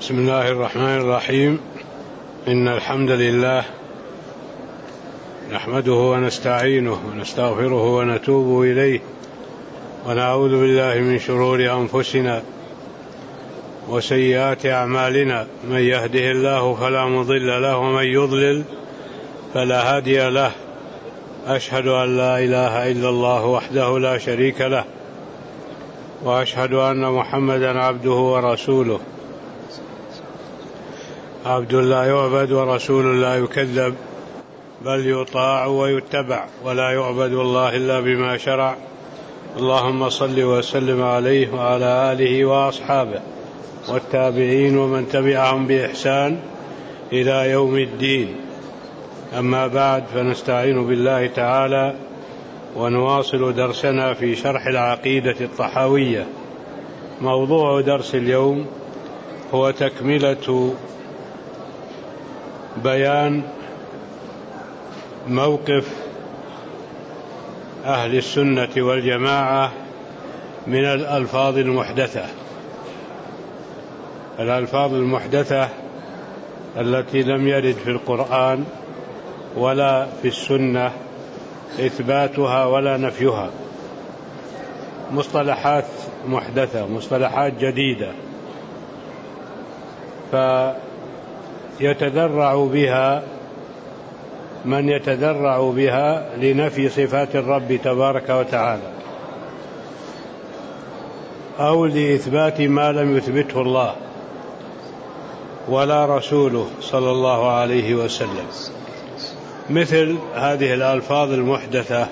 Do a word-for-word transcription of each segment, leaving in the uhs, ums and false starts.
بسم الله الرحمن الرحيم. إن الحمد لله نحمده ونستعينه ونستغفره ونتوب إليه، ونعوذ بالله من شرور أنفسنا وسيئات أعمالنا. من يهده الله فلا مضل له، ومن يضلل فلا هادي له. أشهد أن لا إله إلا الله وحده لا شريك له، وأشهد أن محمدا عبده ورسوله، عبد لا يعبد ورسول لا يكذب، بل يطاع ويتبع، ولا يعبد الله إلا بما شرع. اللهم صل وسلم عليه وعلى آله وأصحابه والتابعين ومن تبعهم بإحسان إلى يوم الدين. أما بعد، فنستعين بالله تعالى ونواصل درسنا في شرح العقيدة الطحاوية. موضوع درس اليوم هو تكملة بيان موقف أهل السنة والجماعة من الألفاظ المحدثة. الألفاظ المحدثة التي لم يرد في القرآن ولا في السنة إثباتها ولا نفيها، مصطلحات محدثة، مصطلحات جديدة، فيتذرع بها من يتذرع بها لنفي صفات الرب تبارك وتعالى، أو لإثبات ما لم يثبته الله ولا رسوله صلى الله عليه وسلم. مثل هذه الألفاظ المحدثة: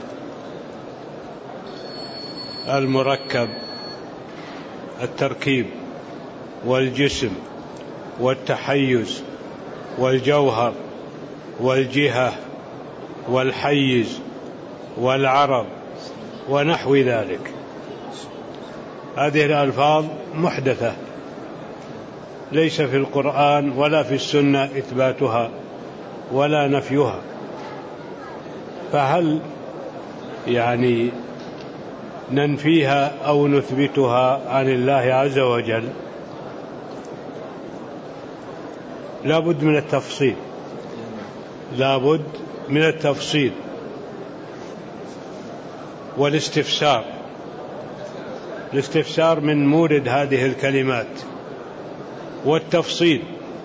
المركب، التركيب، والجسم، والتحيز، والجوهر، والجهة، والحيز، والعرض، ونحو ذلك. هذه الألفاظ محدثة، ليس في القرآن ولا في السنة إثباتها ولا نفيها. فهل يعني ننفيها أو نثبتها عن الله عز وجل؟ لا بد من التفصيل، لا بد من التفصيل والاستفسار. الاستفسار من مورد هذه الكلمات، والتفصيل.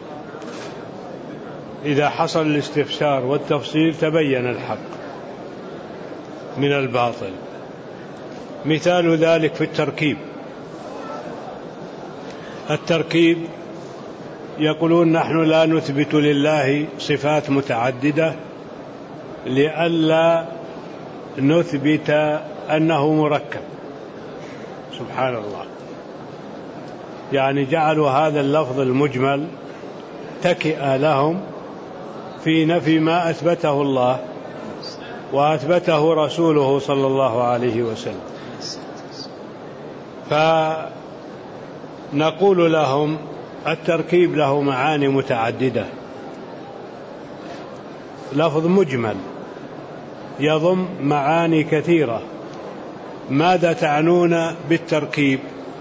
إذا حصل الاستفسار والتفصيل تبين الحق من الباطل. مثال ذلك في التركيب. التركيب يقولون: نحن لا نثبت لله صفات متعددة لئلا نثبت أنه مركب. سبحان الله، يعني جعلوا هذا اللفظ المجمل تكئ لهم في نفي ما أثبته الله وأثبته رسوله صلى الله عليه وسلم. فنقول لهم: التركيب له معاني متعددة، لفظ مجمل يضم معاني كثيرة. ماذا تعنون بالتركيب؟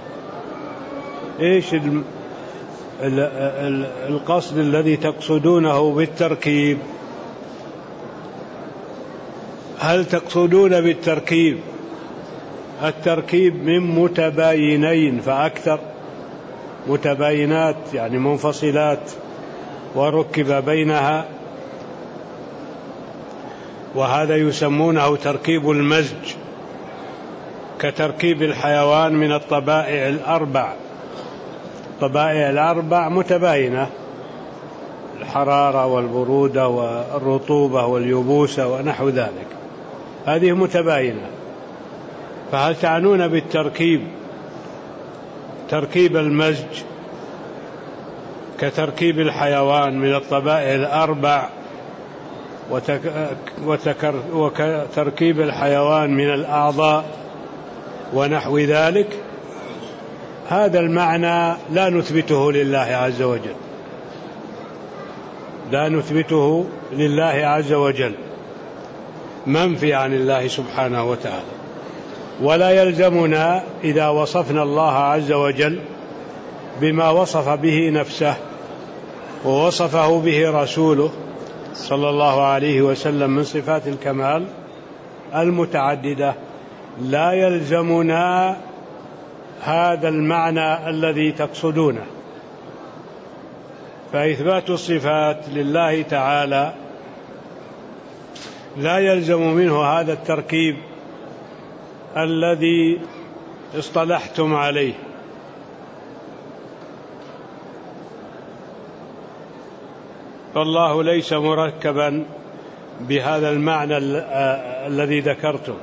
إيش القصد الذي تقصدونه بالتركيب؟ هل تقصدون بالتركيب التركيب من متباينين فأكثر، متباينات يعني منفصلات وركب بينها، وهذا يسمونه تركيب المزج، كتركيب الحيوان من الطبائع الأربع. الطبائع الأربع متباينة: الحرارة والبرودة والرطوبة واليبوسة ونحو ذلك، هذه متباينة. فهل تعنون بالتركيب تركيب المزج كتركيب الحيوان من الطبائع الأربع، وتركيب الحيوان من الأعضاء ونحو ذلك؟ هذا المعنى لا نثبته لله عز وجل، لا نثبته لله عز وجل، منفي عن الله سبحانه وتعالى. ولا يلزمنا إذا وصفنا الله عز وجل بما وصف به نفسه ووصفه به رسوله صلى الله عليه وسلم من صفات الكمال المتعددة، لا يلزمنا هذا المعنى الذي تقصدونه. فإثبات الصفات لله تعالى لا يلزم منه هذا التركيب الذي اصطلحتم عليه. فالله ليس مركبا بهذا المعنى الذي ذكرته.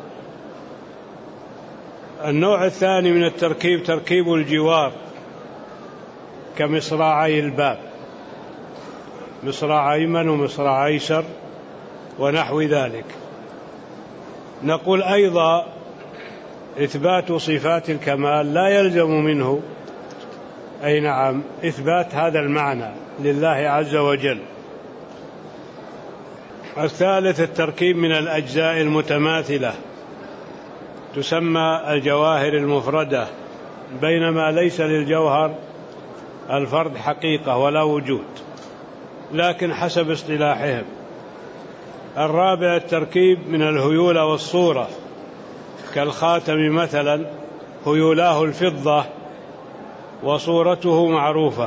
النوع الثاني من التركيب تركيب الجوار كمصراعي الباب، مصراع أيمن ومصراع أيسر ونحو ذلك. نقول أيضا إثبات صفات الكمال لا يلزم منه أي نعم إثبات هذا المعنى لله عز وجل. الثالث التركيب من الأجزاء المتماثلة تسمى الجواهر المفردة، بينما ليس للجوهر الفرد حقيقة ولا وجود، لكن حسب اصطلاحهم. الرابع التركيب من الهيولة والصورة كالخاتم مثلا، هيولاه الفضة وصورته معروفة.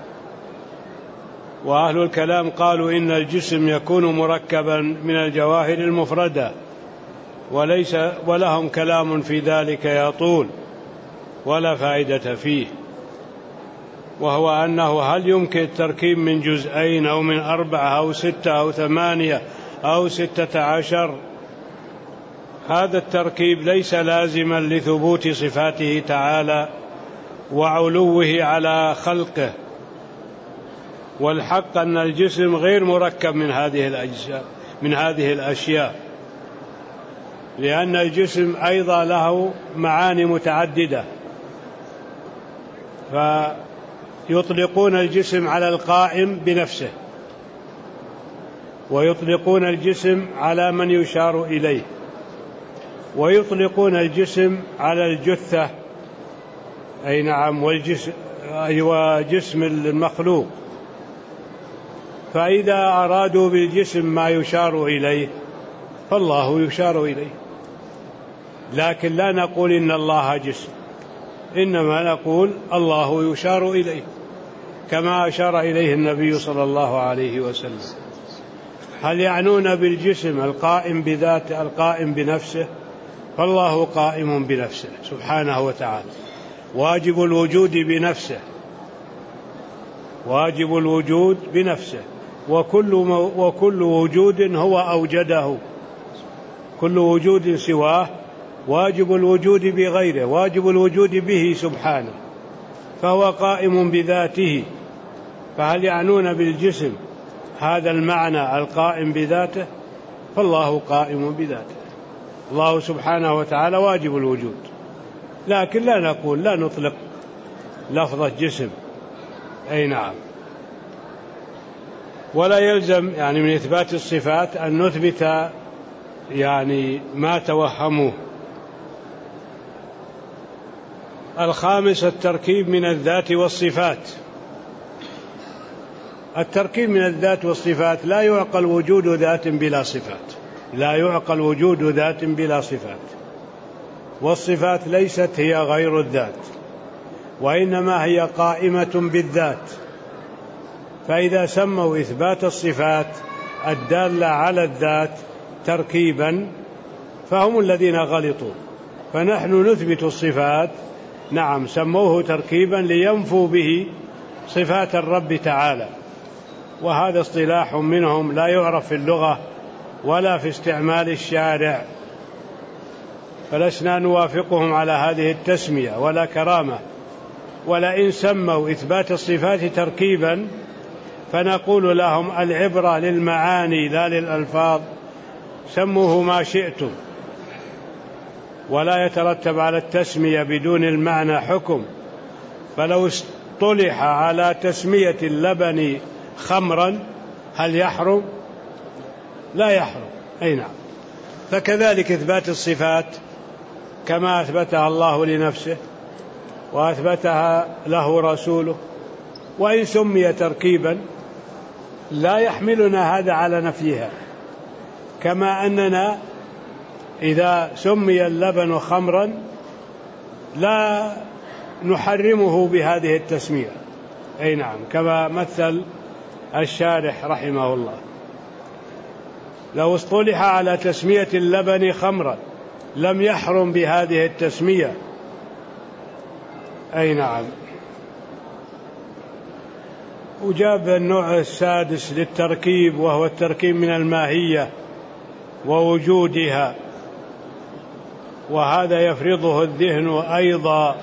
وأهل الكلام قالوا إن الجسم يكون مركبا من الجواهر المفردة، وليس ولهم كلام في ذلك يطول ولا فائدة فيه، وهو أنه هل يمكن التركيب من جزئين أو من أربعة أو ستة أو ثمانية أو ستة عشر. هذا التركيب ليس لازما لثبوت صفاته تعالى وعلوه على خلقه، والحق أن الجسم غير مركب من هذه الأجزاء من هذه الأشياء، لأن الجسم أيضا له معاني متعددة. فيطلقون الجسم على القائم بنفسه، ويطلقون الجسم على من يشار إليه، ويطلقون الجسم على الجثة أي نعم والجسم أيوة جسم المخلوق. فإذا أرادوا بالجسم ما يشار إليه فالله يشار إليه، لكن لا نقول إن الله جسم، إنما نقول الله يشار إليه كما أشار إليه النبي صلى الله عليه وسلم. هل يعنون بالجسم القائم بذاته القائم بنفسه؟ فالله قائم بنفسه سبحانه وتعالى، واجب الوجود بنفسه، واجب الوجود بنفسه، وكل, وكل وجود هو أوجده، كل وجود سواه واجب الوجود بغيره، واجب الوجود به سبحانه، فهو قائم بذاته. فهل يعنون بالجسم هذا المعنى القائم بذاته؟ فالله قائم بذاته، الله سبحانه وتعالى واجب الوجود، لكن لا نقول لا نطلق لفظة جسم أي نعم. ولا يلزم يعني من إثبات الصفات أن نثبت يعني ما توهموه. الخامس التركيب من الذات والصفات. التركيب من الذات والصفات لا يعقل وجود ذات بلا صفات، لا يعقل وجود ذات بلا صفات، والصفات ليست هي غير الذات، وإنما هي قائمة بالذات. فإذا سموا إثبات الصفات الدالة على الذات تركيبا فهم الذين غلطوا. فنحن نثبت الصفات نعم سموه تركيبا لينفوا به صفات الرب تعالى، وهذا اصطلاح منهم لا يعرف في اللغة ولا في استعمال الشارع، فلسنا نوافقهم على هذه التسمية ولا كرامة. ولئن سموا إثبات الصفات تركيبا فنقول لهم العبرة للمعاني لا للألفاظ، سموه ما شئتم، ولا يترتب على التسمية بدون المعنى حكم. فلو اصطلح على تسمية اللبن خمرا هل يحرم؟ لا يحرم أي نعم. فكذلك إثبات الصفات كما أثبتها الله لنفسه وأثبتها له رسوله، وإن سمي تركيبا لا يحملنا هذا على نفيها، كما أننا إذا سمي اللبن خمرا لا نحرمه بهذه التسمية. أي نعم، كما مثل الشارح رحمه الله، لو اصطلح على تسمية اللبن خمرا لم يحرم بهذه التسمية. أي نعم. وجاب النوع السادس للتركيب، وهو التركيب من الماهية ووجودها، وهذا يفرضه الذهن أيضا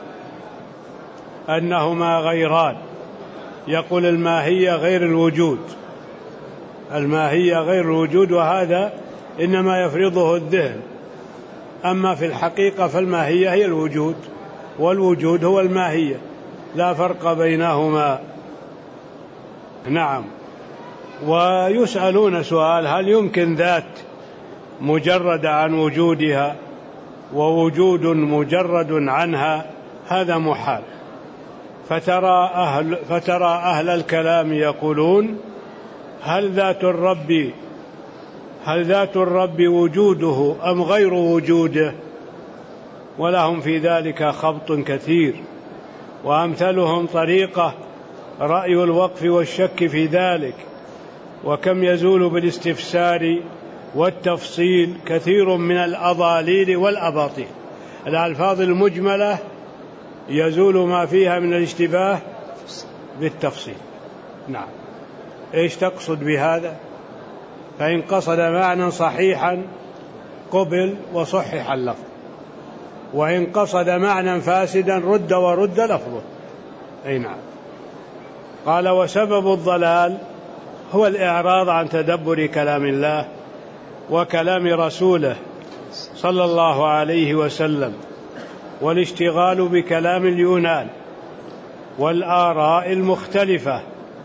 أنهما غيران. يقول الماهية غير الوجود، الماهية غير الوجود، وهذا إنما يفرضه الذهن. أما في الحقيقة فالماهية هي الوجود، والوجود هو الماهية، لا فرق بينهما. نعم. ويسألون سؤال: هل يمكن ذات مجرد عن وجودها ووجود مجرد عنها؟ هذا محال. فترى أهل, فترى أهل الكلام يقولون: هل ذات الرب هل ذات الرب وجوده أم غير وجوده؟ ولهم في ذلك خبط كثير. وأمثلهم طريقة رأي الوقف والشك في ذلك، وكم يزول بالاستفسار والتفصيل كثير من الأضاليل والأباطيل. الألفاظ المجملة يزول ما فيها من الاشتباه بالتفصيل. نعم. إيش تقصد بهذا؟ فإن قصد معنى صحيحا قبل وصحح اللفظ، وإن قصد معنى فاسدا رد ورد لفظه. أي نعم. قال: وسبب الضلال هو الإعراض عن تدبر كلام الله وكلام رسوله صلى الله عليه وسلم، والاشتغال بكلام اليونان والآراء المختلفة.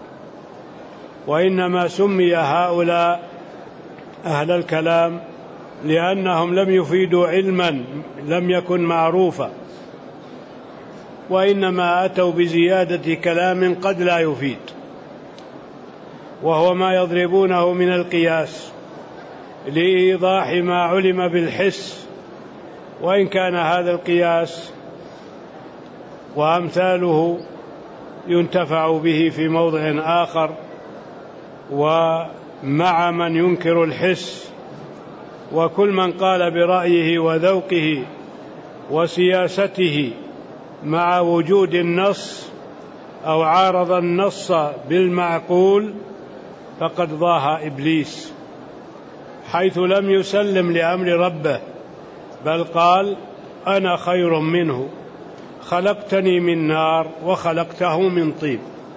وإنما سمي هؤلاء أهل الكلام لأنهم لم يفيدوا علما لم يكن معروفا، وإنما أتوا بزيادة كلام قد لا يفيد، وهو ما يضربونه من القياس لإيضاح ما علم بالحس. وإن كان هذا القياس وأمثاله ينتفع به في موضع آخر، ومع من ينكر الحس، وكل من قال برأيه وذوقه وسياسته مع وجود النص أو عارض النص بالمعقول فقد ضاها إبليس، حيث لم يسلم لأمر ربه، بل قال: أنا خير منه، خلقتني من نار وخلقته من طين.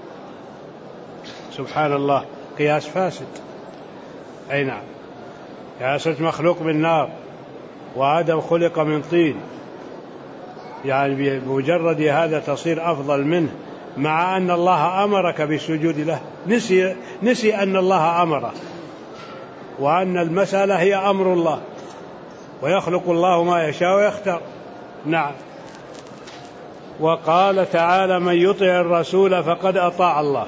سبحان الله، قياس فاسد. أي نعم. قياس مخلوق من نار وآدم خلق من طين، يعني بمجرد هذا تصير أفضل منه، مع أن الله أمرك بالسجود له. نسي, نسي أن الله أمره، وأن المسألة هي أمر الله، ويخلق الله ما يشاء ويختار. نعم. وقال تعالى: من يطع الرسول فقد أطاع الله.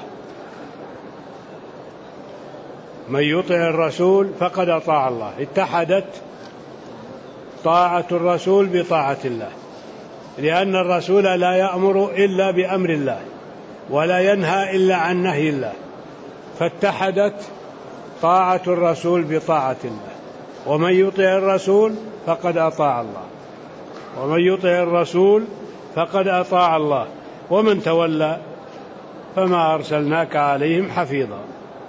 من يطع الرسول فقد أطاع الله. اتحدت طاعة الرسول بطاعة الله، لأن الرسول لا يأمر إلا بأمر الله، ولا ينهى إلا عن نهي الله، فاتحدت طاعة الرسول بطاعة الله. ومن يطع الرسول فقد أطاع الله، ومن يطع الرسول فقد أطاع الله، ومن تولى فما أرسلناك عليهم حفيظا.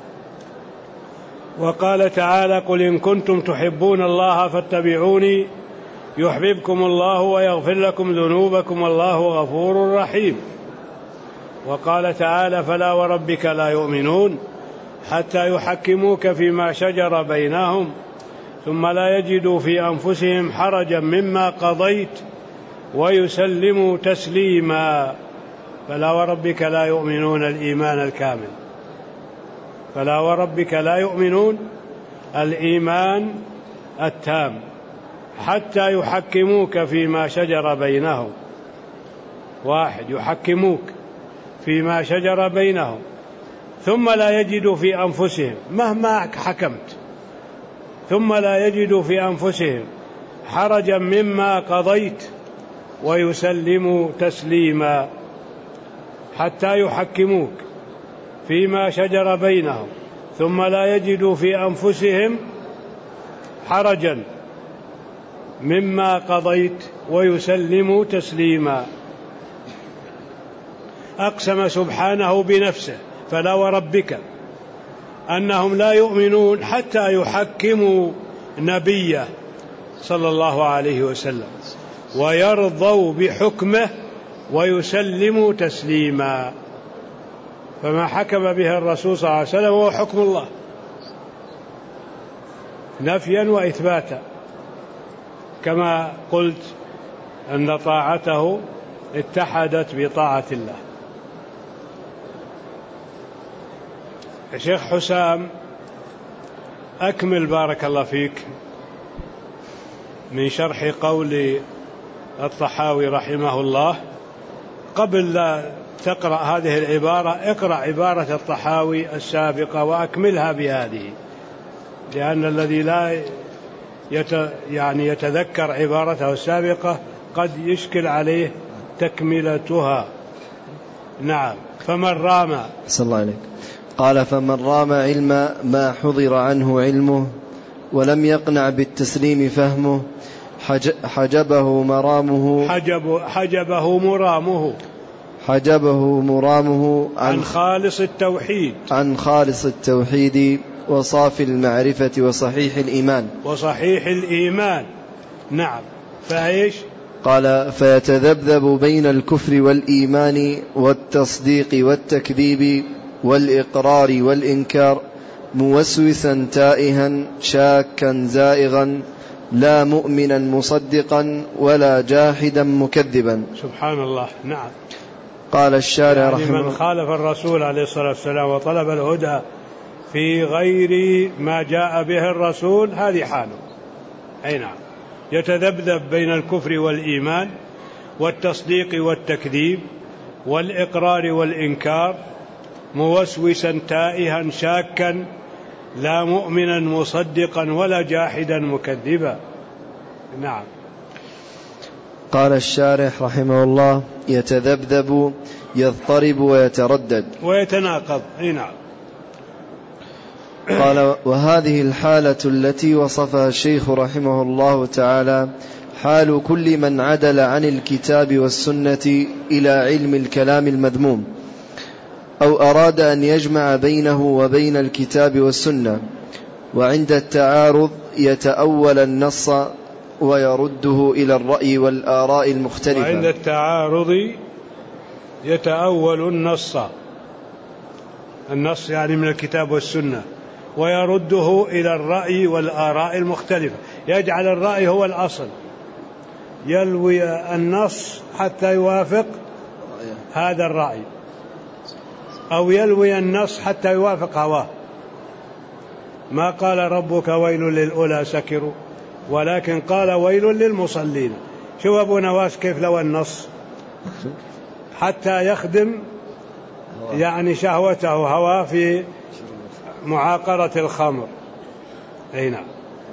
وقال تعالى: قل إن كنتم تحبون الله فاتبعوني يحببكم الله ويغفر لكم ذنوبكم والله غفور رحيم. وقال تعالى: فلا وربك لا يؤمنون حتى يحكموك فيما شجر بينهم ثم لا يجدوا في أنفسهم حرجا مما قضيت ويسلموا تسليما. فلا وربك لا يؤمنون الإيمان الكامل. فلا وربك لا يؤمنون الإيمان التام حتى يحكموك فيما شجر بينهم واحد يحكموك فيما شجر بينهم ثم لا يجدوا في أنفسهم مهما حكمت ثم لا يجدوا في أنفسهم حرجا مما قضيت ويسلموا تسليما. حتى يحكموك فيما شجر بينهم ثم لا يجدوا في أنفسهم حرجا مما قضيت ويسلموا تسليما. أقسم سبحانه بنفسه فلا وربك أنهم لا يؤمنون حتى يحكموا نبيه صلى الله عليه وسلم ويرضوا بحكمه ويسلموا تسليما. فما حكم به الرسول صلى الله عليه وسلم هو حكم الله نفيا وإثباتا، كما قلت أن طاعته اتحدت بطاعة الله. الشيخ حسام أكمل بارك الله فيك من شرح قول الطحاوي رحمه الله. قبل لا تقرأ هذه العبارة اقرأ عبارة الطحاوي السابقة وأكملها بهذه، لأن الذي لا يت يعني يتذكر عبارته السابقة قد يشكل عليه تكملتها. نعم. فمن رام صلى الله عليك قال فمن رام علم ما حضر عنه علمه ولم يقنع بالتسليم فهمه حجبه مرامه حجب حجبه مرامه حجبه مرامه عن, عن خالص التوحيد عن خالص التوحيد وصافي المعرفة وصحيح الإيمان وصحيح الإيمان. نعم. فايش؟ قال فيتذبذب بين الكفر والإيمان والتصديق والتكذيب والإقرار والإنكار موسوسا تائها شاكا زائغا لا مؤمنا مصدقا ولا جاحدا مكذبا. سبحان الله. نعم. قال الشارع يعني رحمه من خالف الرسول عليه الصلاة والسلام وطلب الهدى في غير ما جاء به الرسول هذه حاله. أي نعم. يتذبذب بين الكفر والإيمان والتصديق والتكذيب والإقرار والإنكار موسوسا تائها شاكا لا مؤمنا مصدقا ولا جاحدا مكذبا. نعم. قال الشارح رحمه الله يتذبذب يضطرب ويتردد ويتناقض. اي نعم. قال وهذه الحالة التي وصفها الشيخ رحمه الله تعالى حال كل من عدل عن الكتاب والسنة إلى علم الكلام المذموم أو أراد أن يجمع بينه وبين الكتاب والسنة، وعند التعارض يتأول النص ويرده إلى الرأي والآراء المختلفة. وعند التعارض يتأول النص النص يعني من الكتاب والسنة ويرده إلى الرأي والآراء المختلفة. يجعل الرأي هو الأصل، يلوي النص حتى يوافق هذا الرأي أو يلوي النص حتى يوافق هواه. ما قال ربك ويل للأولى سكروا، ولكن قال ويل للمصلين. شوف أبو نواس كيف لو النص حتى يخدم يعني شهوته هواه في معاقرة الخمر. أي نعم.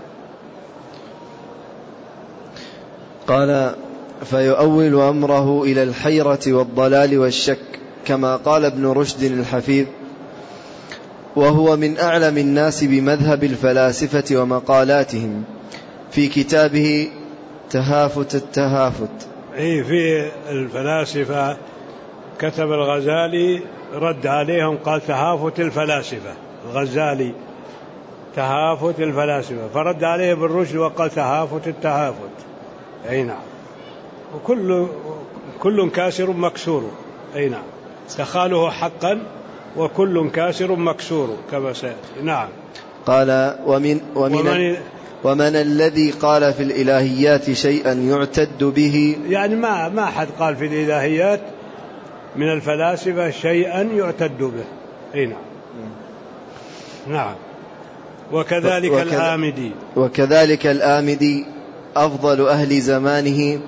قال فيؤول أمره إلى الحيرة والضلال والشك كما قال ابن رشد الحفيظ، وهو من أعلم الناس بمذهب الفلاسفة ومقالاتهم في كتابه تهافت التهافت. أي في الفلاسفة كتب الغزالي رد عليهم قال تهافت الفلاسفة. الغزالي تهافت الفلاسفة، فرد عليه ابن رشد وقال تهافت التهافت. أي نعم. وكل كل كاسر مكسور. أي نعم. تخاله حقا وكل كاسر مكسور كما سيأتي. نعم. قال ومن, ومن, ومن, ومن الذي قال في الإلهيات شيئا يعتد به، يعني ما ما حد قال في الإلهيات من الفلاسفة شيئا يعتد به. أي نعم. نعم. وكذلك وكذا الآمدي وكذلك الآمدي أفضل أهل زمانه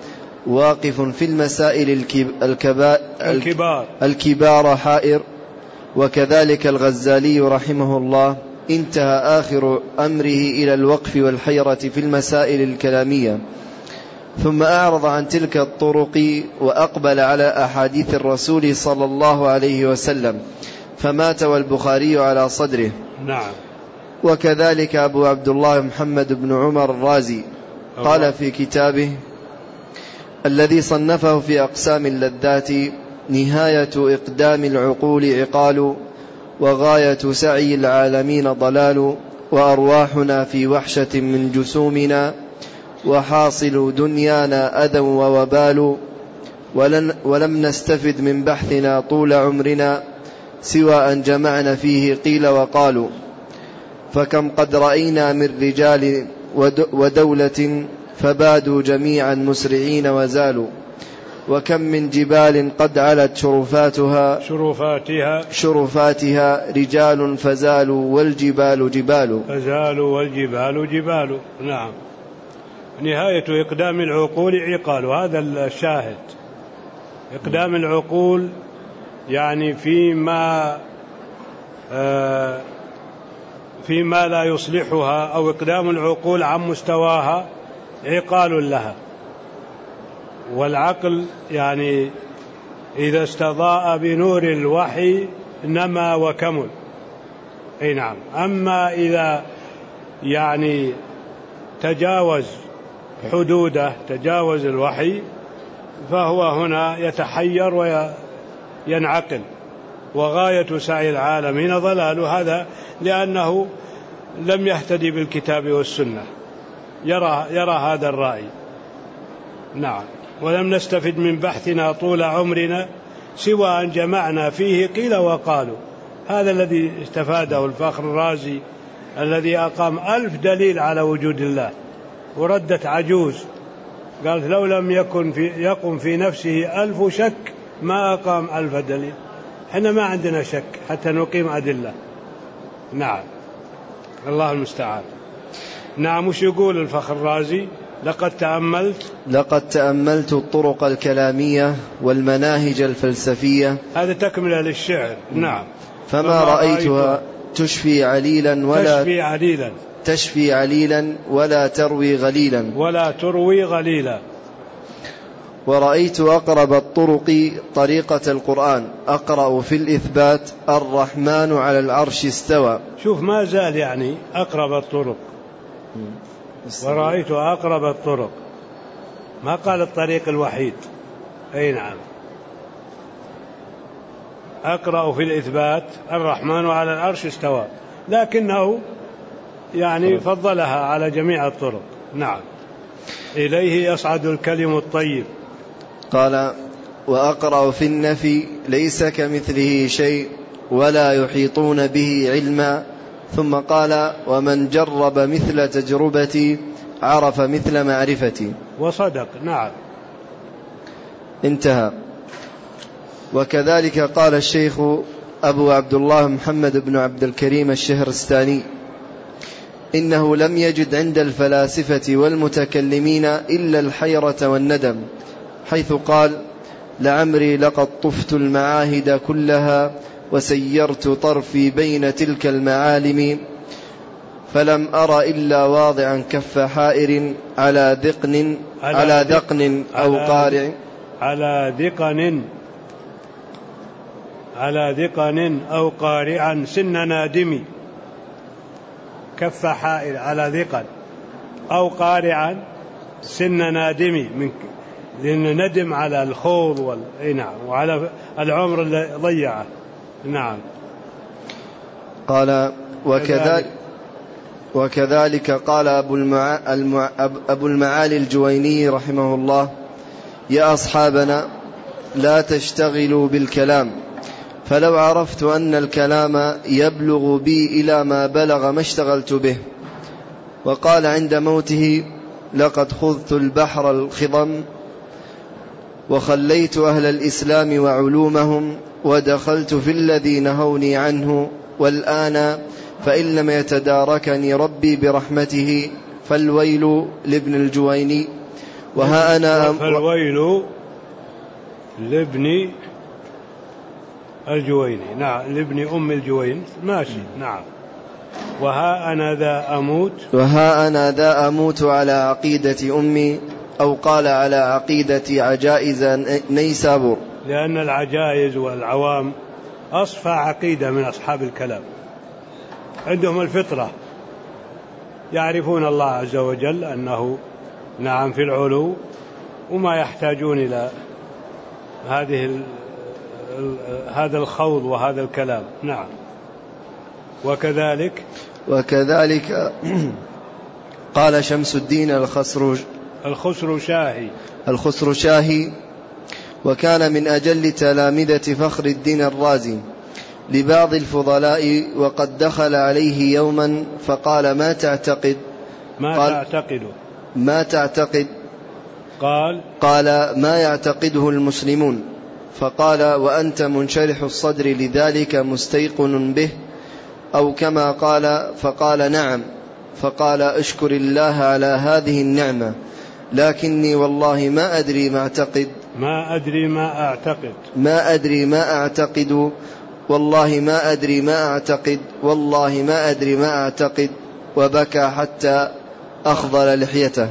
واقف في المسائل الكبار, الكبار, الكبار حائر. وكذلك الغزالي رحمه الله انتهى آخر أمره إلى الوقف والحيرة في المسائل الكلامية، ثم أعرض عن تلك الطرق وأقبل على أحاديث الرسول صلى الله عليه وسلم، فمات والبخاري على صدره. نعم. وكذلك أبو عبد الله محمد بن عمر الرازي قال في كتابه الذي صنفه في أقسام اللذات: نهاية إقدام العقول عقال، وغاية سعي العالمين ضلال، وأرواحنا في وحشة من جسومنا، وحاصل دنيانا أذى ووبال، ولن ولم نستفد من بحثنا طول عمرنا سوى أن جمعنا فيه قيل وقالوا. فكم قد رأينا من رجال ودولة فبادوا جميعا مسرعين وزالوا، وكم من جبال قد علت شرفاتها شرفاتها شرفاتها رجال فزالوا والجبال جبال فزالوا والجبال جبال. نعم. نهاية إقدام العقول عقال، وهذا الشاهد. إقدام العقول يعني فيما آه فيما لا يصلحها، أو إقدام العقول عن مستواها عقال لها. والعقل يعني إذا استضاء بنور الوحي نما وكمل. أي نعم. أما إذا يعني تجاوز حدوده، تجاوز الوحي، فهو هنا يتحير وينعقل. وغاية سعي العالمين ضلال، هذا لأنه لم يهتدي بالكتاب والسنة، يرى, يرى هذا الرأي. نعم. ولم نستفد من بحثنا طول عمرنا سوى أن جمعنا فيه قيل وقالوا. هذا الذي استفاده الفخر الرازي الذي أقام ألف دليل على وجود الله، وردت عجوز قالت لو لم يكن في يقم في نفسه ألف شك ما أقام ألف دليل. احنا ما عندنا شك حتى نقيم أدلة. نعم. الله المستعان. نعم. وش يقول الفخر الرازي؟ لقد تأملت لقد تأملت الطرق الكلامية والمناهج الفلسفية. هذا تكملة للشعر. نعم. فما, فما رأيتها تشفي عليلا ولا تشفي عليلا تشفي عليلا ولا تروي غليلا ولا تروي غليلا. ورأيت أقرب الطرق طريقة القرآن، أقرأ في الإثبات: الرحمن على العرش استوى. شوف ما زال يعني أقرب الطرق. ورأيت أقرب الطرق، ما قال الطريق الوحيد. أي نعم. أقرأ في الإثبات: الرحمن على العرش استوى، لكنه يعني فضلها على جميع الطرق. نعم. إليه يصعد الكلم الطيب. قال: وأقرأ في النفي: ليس كمثله شيء ولا يحيطون به علما. ثم قال: ومن جرب مثل تجربتي عرف مثل معرفتي. وصدق. نعم. انتهى. وكذلك قال الشيخ أبو عبد الله محمد بن عبد الكريم الشهرستاني: إنه لم يجد عند الفلاسفة والمتكلمين إلا الحيرة والندم، حيث قال: لعمري لقد طفت المعاهد كلها وسيرت طرفي بين تلك المعالم، فلم أر إلا واضعا كف حائر على ذقن على ذقن أو قارع على ذقن على ذقن أو قارعا سن نادم. كف حائر على ذقن أو قارعا سن نادم، من لأن ندم على الخوض وال... نعم، وعلى العمر اللي ضيعه. نعم. قال: وكذلك وكذلك قال أبو, المع... المع... أبو المعالي الجويني رحمه الله: يا أصحابنا لا تشتغلوا بالكلام، فلو عرفت أن الكلام يبلغ بي إلى ما بلغ ما اشتغلت به. وقال عند موته: لقد خذت البحر الخضم وخليت أهل الإسلام وعلومهم ودخلت في الذي نهوني عنه، والآن فإن لم يتداركني ربي برحمته فالويل لابن الجويني. وها أنا فالويل لابن الجويني، نعم، لابن أم الجوين، ماشي، نعم. وها أنا ذا أموت وها أنا ذا أموت على عقيدة أمي، أو قال على عقيدة عجائز نيسابور، لأن العجائز والعوام أصفى عقيدة من أصحاب الكلام، عندهم الفطرة، يعرفون الله عز وجل أنه نعم في العلو، وما يحتاجون إلى هذه هذا الخوض وهذا الكلام، نعم. وكذلك وكذلك قال شمس الدين الخسروج الخسروشاهي الخسروشاهي وكان من أجل تلامذة فخر الدين الرازي لبعض الفضلاء، وقد دخل عليه يوما فقال: ما تعتقد؟ ما قال تعتقد ما تعتقد قال قال: ما يعتقده المسلمون. فقال: وأنت منشرح الصدر لذلك مستيقن به؟ أو كما قال. فقال: نعم. فقال: اشكر الله على هذه النعمة، لكني والله ما أدري ما أعتقد ما أدري ما أعتقد ما أدري ما أعتقد والله ما أدري ما أعتقد والله ما أدري ما أعتقد وبكى حتى أخضل لحيته.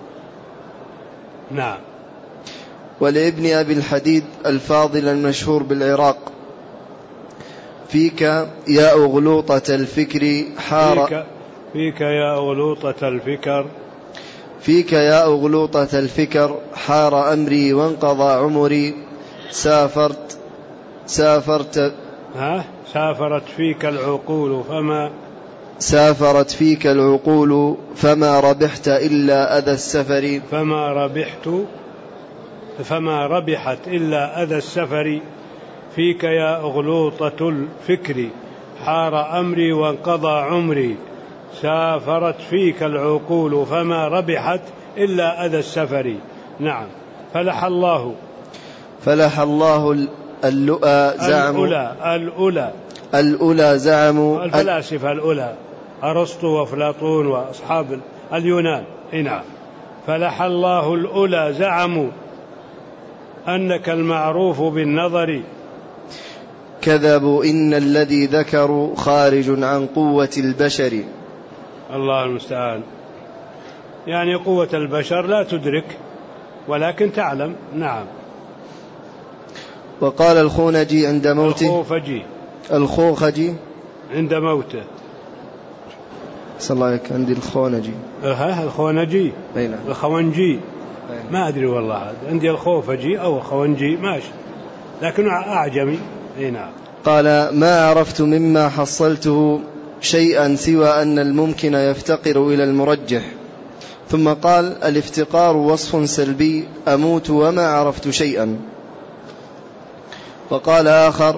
نعم. ولابن أبي الحديد الفاضل المشهور بالعراق: فيك يا أغلوطة الفكر حار فيك, فيك يا أغلوطة الفكر فيك يا أغلوطة الفكر حار أمري وانقضى عمري، سافرت سافرت ها سافرت فيك العقول فما سافرت فيك العقول فما ربحت إلا أذى السفر فما ربحت فما ربحت إلا أذى السفر. فيك يا أغلوطة الفكر حار أمري وانقضى عمري، سافرت فيك العقول فما ربحت إلا أذى السفر. نعم. فلح الله فلح الله اللؤى زعموا الأولى الأولى الأولى زعموا الفلاسفة الأولى أرسطو وأفلاطون وأصحاب اليونان. نعم. فلح الله الأولى زعموا أنك المعروف بالنظر، كذبوا إن الذي ذكروا خارج عن قوة البشر. الله المستعان. يعني قوة البشر لا تدرك ولكن تعلم. نعم. وقال الخونجي عند موته الخوفجي الخوخجي عند موته صلى الله عليك عندي الخونجي ها الخونجي أين؟ الخونجي أين؟ ما أدري والله، عندي الخوفجي أو الخونجي ماشي، لكن أعجمي. نعم. قال: ما عرفت مما حصلته شيئا سوى أن الممكن يفتقر إلى المرجح. ثم قال: الافتقار وصف سلبي، أموت وما عرفت شيئا. وقال آخر: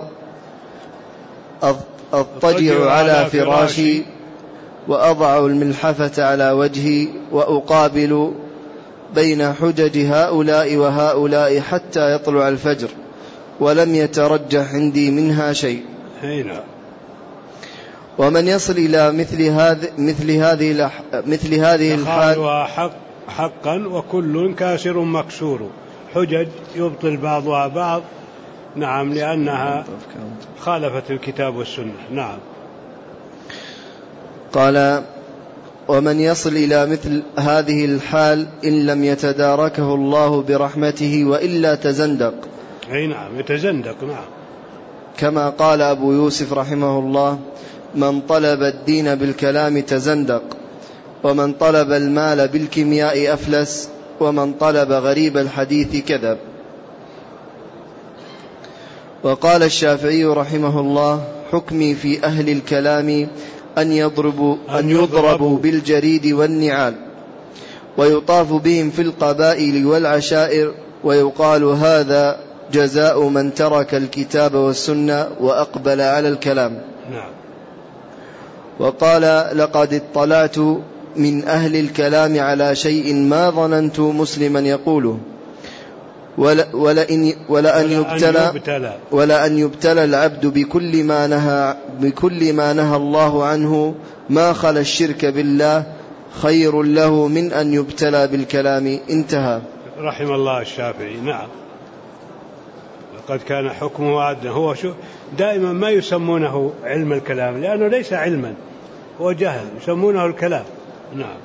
أضطجع على فراشي وأضع الملحفة على وجهي وأقابل بين حجج هؤلاء وهؤلاء حتى يطلع الفجر، ولم يترجح عندي منها شيء. هنا. ومن يصل إلى مثل هذه مثل هذه مثل هذه الحال حق حقا وكل كاسر مكسور، حجج يبطل بعضها بعض. نعم. لأنها خالفت الكتاب والسنة. نعم. قال: ومن يصل إلى مثل هذه الحال إن لم يتداركه الله برحمته وإلا تزندق. أي نعم، يتزندق. نعم. كما قال أبو يوسف رحمه الله: من طلب الدين بالكلام تزندق، ومن طلب المال بالكيمياء أفلس، ومن طلب غريب الحديث كذب. وقال الشافعي رحمه الله: حكمي في أهل الكلام أن يضربوا, أن يضربوا بالجريد والنعال، ويطاف بهم في القبائل والعشائر، ويقال هذا جزاء من ترك الكتاب والسنة وأقبل على الكلام. نعم. وقال: لقد اطلعت من أهل الكلام على شيء ما ظننت مسلما يقوله، ولئن ولأن يبتلى ولأن يبتلى العبد بكل ما نهى بكل ما نهى الله عنه ما خلا الشرك بالله خير له من أن يبتلى بالكلام. انتهى. رحم الله الشافعي. نعم، لقد كان حكمه عدلا. هو شو دائما ما يسمونه علم الكلام لأنه ليس علما، هو جهل، يسمونه الكلام. نعم.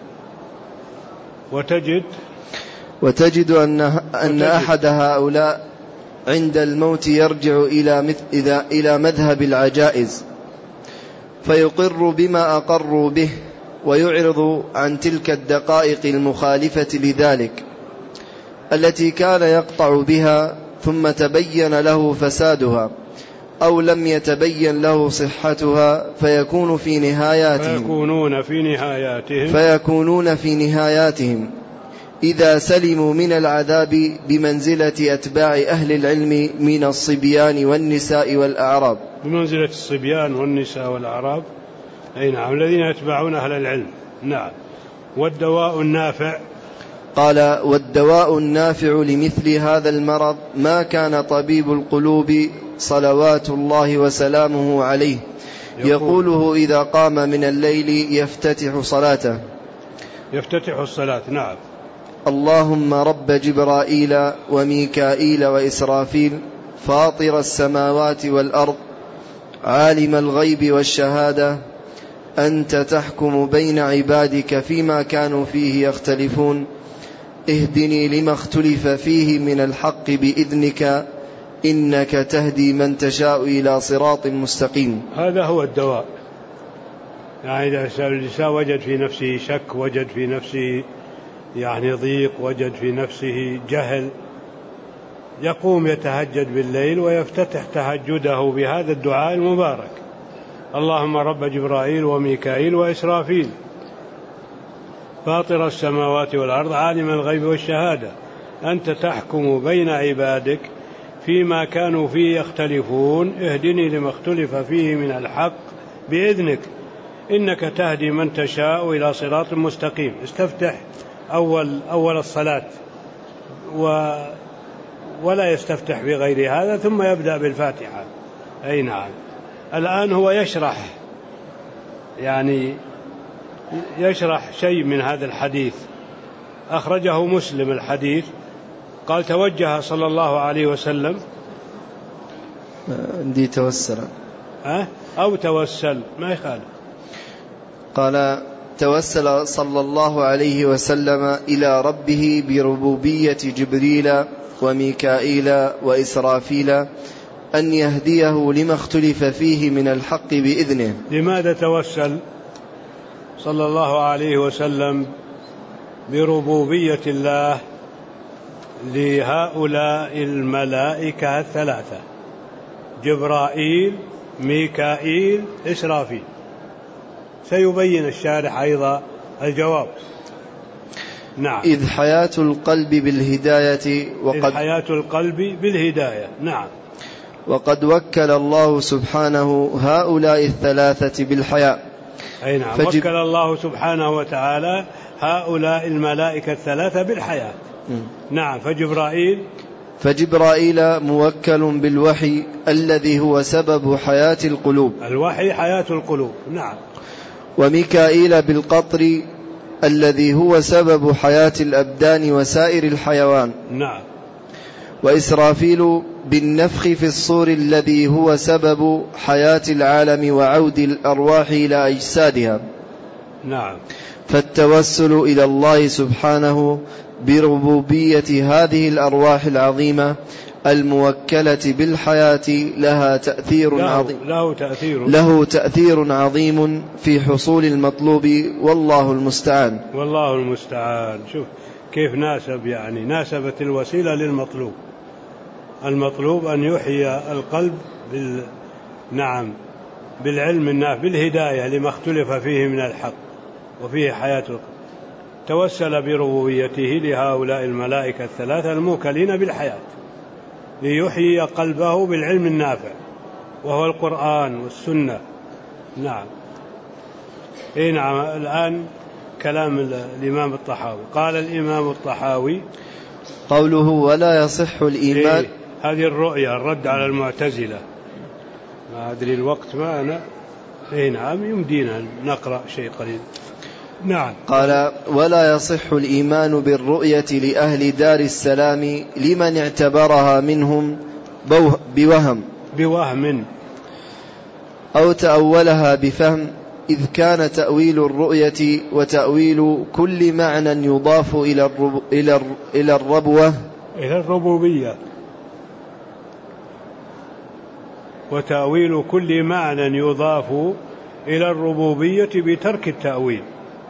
وتجد وتجد أن أن أحد هؤلاء عند الموت يرجع إلى إذا إلى مذهب العجائز فيقر بما أقروا به ويعرض عن تلك الدقائق المخالفة لذلك التي كان يقطع بها، ثم تبين له فسادها أو لم يتبين له صحتها فيكون في نهاياتهم فيكونون في نهاياتهم فيكونون في نهاياتهم إذا سلموا من العذاب بمنزلة أتباع أهل العلم من الصبيان والنساء والأعراب. بمنزلة الصبيان والنساء والأعراب، أي نعم، الذين يتبعون أهل العلم. نعم. والدواء النافع، قال والدواء النافع لمثل هذا المرض ما كان طبيب القلوب صلوات الله وسلامه عليه يقوله إذا قام من الليل يفتتح صلاته يفتتح الصلاة. نعم. اللهم رب جبرائيل وميكائيل وإسرافيل فاطر السماوات والأرض عالم الغيب والشهادة أنت تحكم بين عبادك فيما كانوا فيه يختلفون اهدني لما اختلف فيه من الحق بإذنك إنك تهدي من تشاء إلى صراط مستقيم. هذا هو الدواء. يعني إذا الإنسان وجد في نفسه شك، وجد في نفسه يعني ضيق، وجد في نفسه جهل، يقوم يتهجد بالليل ويفتتح تهجده بهذا الدعاء المبارك: اللهم رب جبرائيل وميكائيل وإسرافيل فاطر السماوات والأرض عالم الغيب والشهادة أنت تحكم بين عبادك فيما كانوا فيه يختلفون اهدني لما اختلف فيه من الحق بإذنك إنك تهدي من تشاء إلى صراط مستقيم. استفتح أول, أول الصلاة و ولا يستفتح بغير هذا، ثم يبدأ بالفاتحة. أي نعم. الآن هو يشرح يعني يشرح شيء من هذا الحديث، أخرجه مسلم الحديث. قال توجه صلى الله عليه وسلم عندي توسل أه؟ أو توسل ما يخالف. قال توسل صلى الله عليه وسلم إلى ربه بربوبية جبريل وميكائيل وإسرافيل أن يهديه لما اختلف فيه من الحق بإذنه. لماذا توسل صلى الله عليه وسلم بربوبية الله لهؤلاء الملائكة الثلاثة: جبرائيل ميكائيل إسرافيل؟ سيبين الشارح أيضا الجواب. نعم. إذ حياة القلب بالهداية وقد إذ حياة القلب بالهداية. نعم. وقد وكل الله سبحانه هؤلاء الثلاثة بالحياة. أي نعم. فجب... وكل الله سبحانه وتعالى هؤلاء الملائكة الثلاثة بالحياة. م. نعم. فجبرائيل فجبرائيل موكل بالوحي الذي هو سبب حياة القلوب. الوحي حياة القلوب. نعم. وميكائيل بالقطر الذي هو سبب حياة الأبدان وسائر الحيوان. نعم. وإسرافيل بالنفخ في الصور الذي هو سبب حياة العالم وعود الأرواح إلى أجسادها. نعم. فالتوسل إلى الله سبحانه بربوبية هذه الأرواح العظيمة الموكلة بالحياة لها تأثير له عظيم له تأثير له تأثير عظيم في حصول المطلوب، والله المستعان. والله المستعان. شوف كيف ناسب، يعني ناسبت الوسيلة للمطلوب. المطلوب أن يحيي القلب بال... نعم بالعلم النافع بالهداية لما اختلف فيه من الحق وفيه حياة القلب. توسل بربوبيته لهؤلاء الملائكة الثلاثة الموكلين بالحياة ليحيي قلبه بالعلم النافع وهو القرآن والسنة. نعم. إيه نعم. الآن كلام الإمام الطحاوي. قال الإمام الطحاوي قوله ولا يصح الإيمان. إيه هذه الرؤية الرد على المعتزلة. ما أدري الوقت معنا. إيه نعم يمدينا نقرأ شيء قليل. نعم. قال: ولا يصح الإيمان بالرؤية لأهل دار السلام لمن اعتبرها منهم بوهم بوهم أو تأولها بفهم، إذ كان تأويل الرؤية وتأويل كل معنى يضاف إلى الرب إلى الر إلى الربوة إلى الربوبية، وتأويل كل معنى يضاف إلى الربوبية بترك التأويل.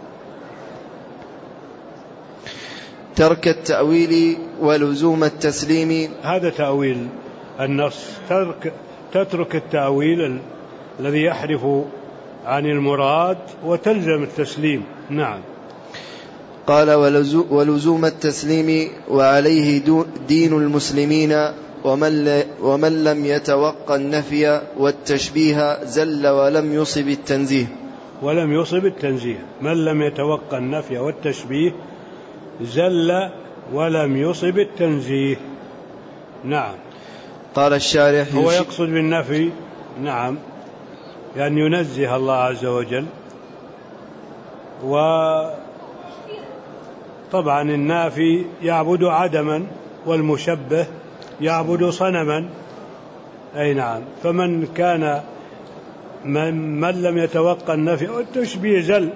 ترك التأويل ولزوم التسليم، هذا تأويل النص، ترك تترك التأويل ال... الذي يحرف عن المراد وتلزم التسليم. نعم. قال: ولزوم التسليم وعليه دين المسلمين، ومن, ومن لم يتوقع النفي والتشبيه زل ولم يصب التنزيه. ولم يصب التنزيه، من لم يتوقع النفي والتشبيه زل ولم يصب التنزيه. نعم. قال الشارح: هو يقصد بالنفي نعم يعني ينزه الله عز وجل، وطبعا النافي يعبد عدما والمشبه يعبد صنما. أي نعم. فمن كان من, من لم يتوقع النفي والتشبيه زل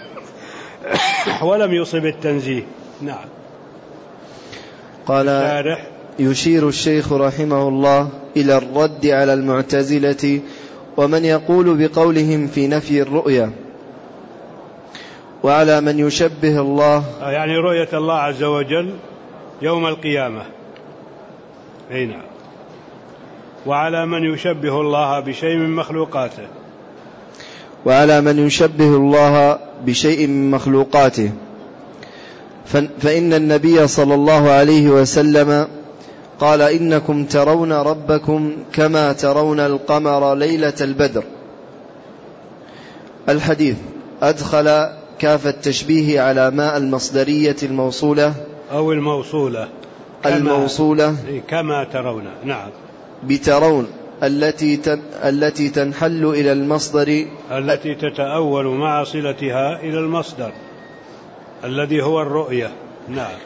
ولم يصب التنزيه. نعم. قال: يشير الشيخ رحمه الله إلى الرد على المعتزلة ومن يقول بقولهم في نفي الرؤيا، وعلى من يشبه الله، يعني رؤية الله عز وجل يوم القيامة. أي نعم. وعلى من يشبه الله بشيء من مخلوقاته، وعلى من يشبه الله بشيء من مخلوقاته. فإن النبي صلى الله عليه وسلم قال: إنكم ترون ربكم كما ترون القمر ليلة البدر. الحديث أدخل كاف التشبيه على ماء المصدرية الموصولة أو الموصولة كما الموصولة كما ترون. نعم. بترون التي التي تنحل إلى المصدر، التي تتأول مع صلتها إلى المصدر الذي هو الرؤية. نعم.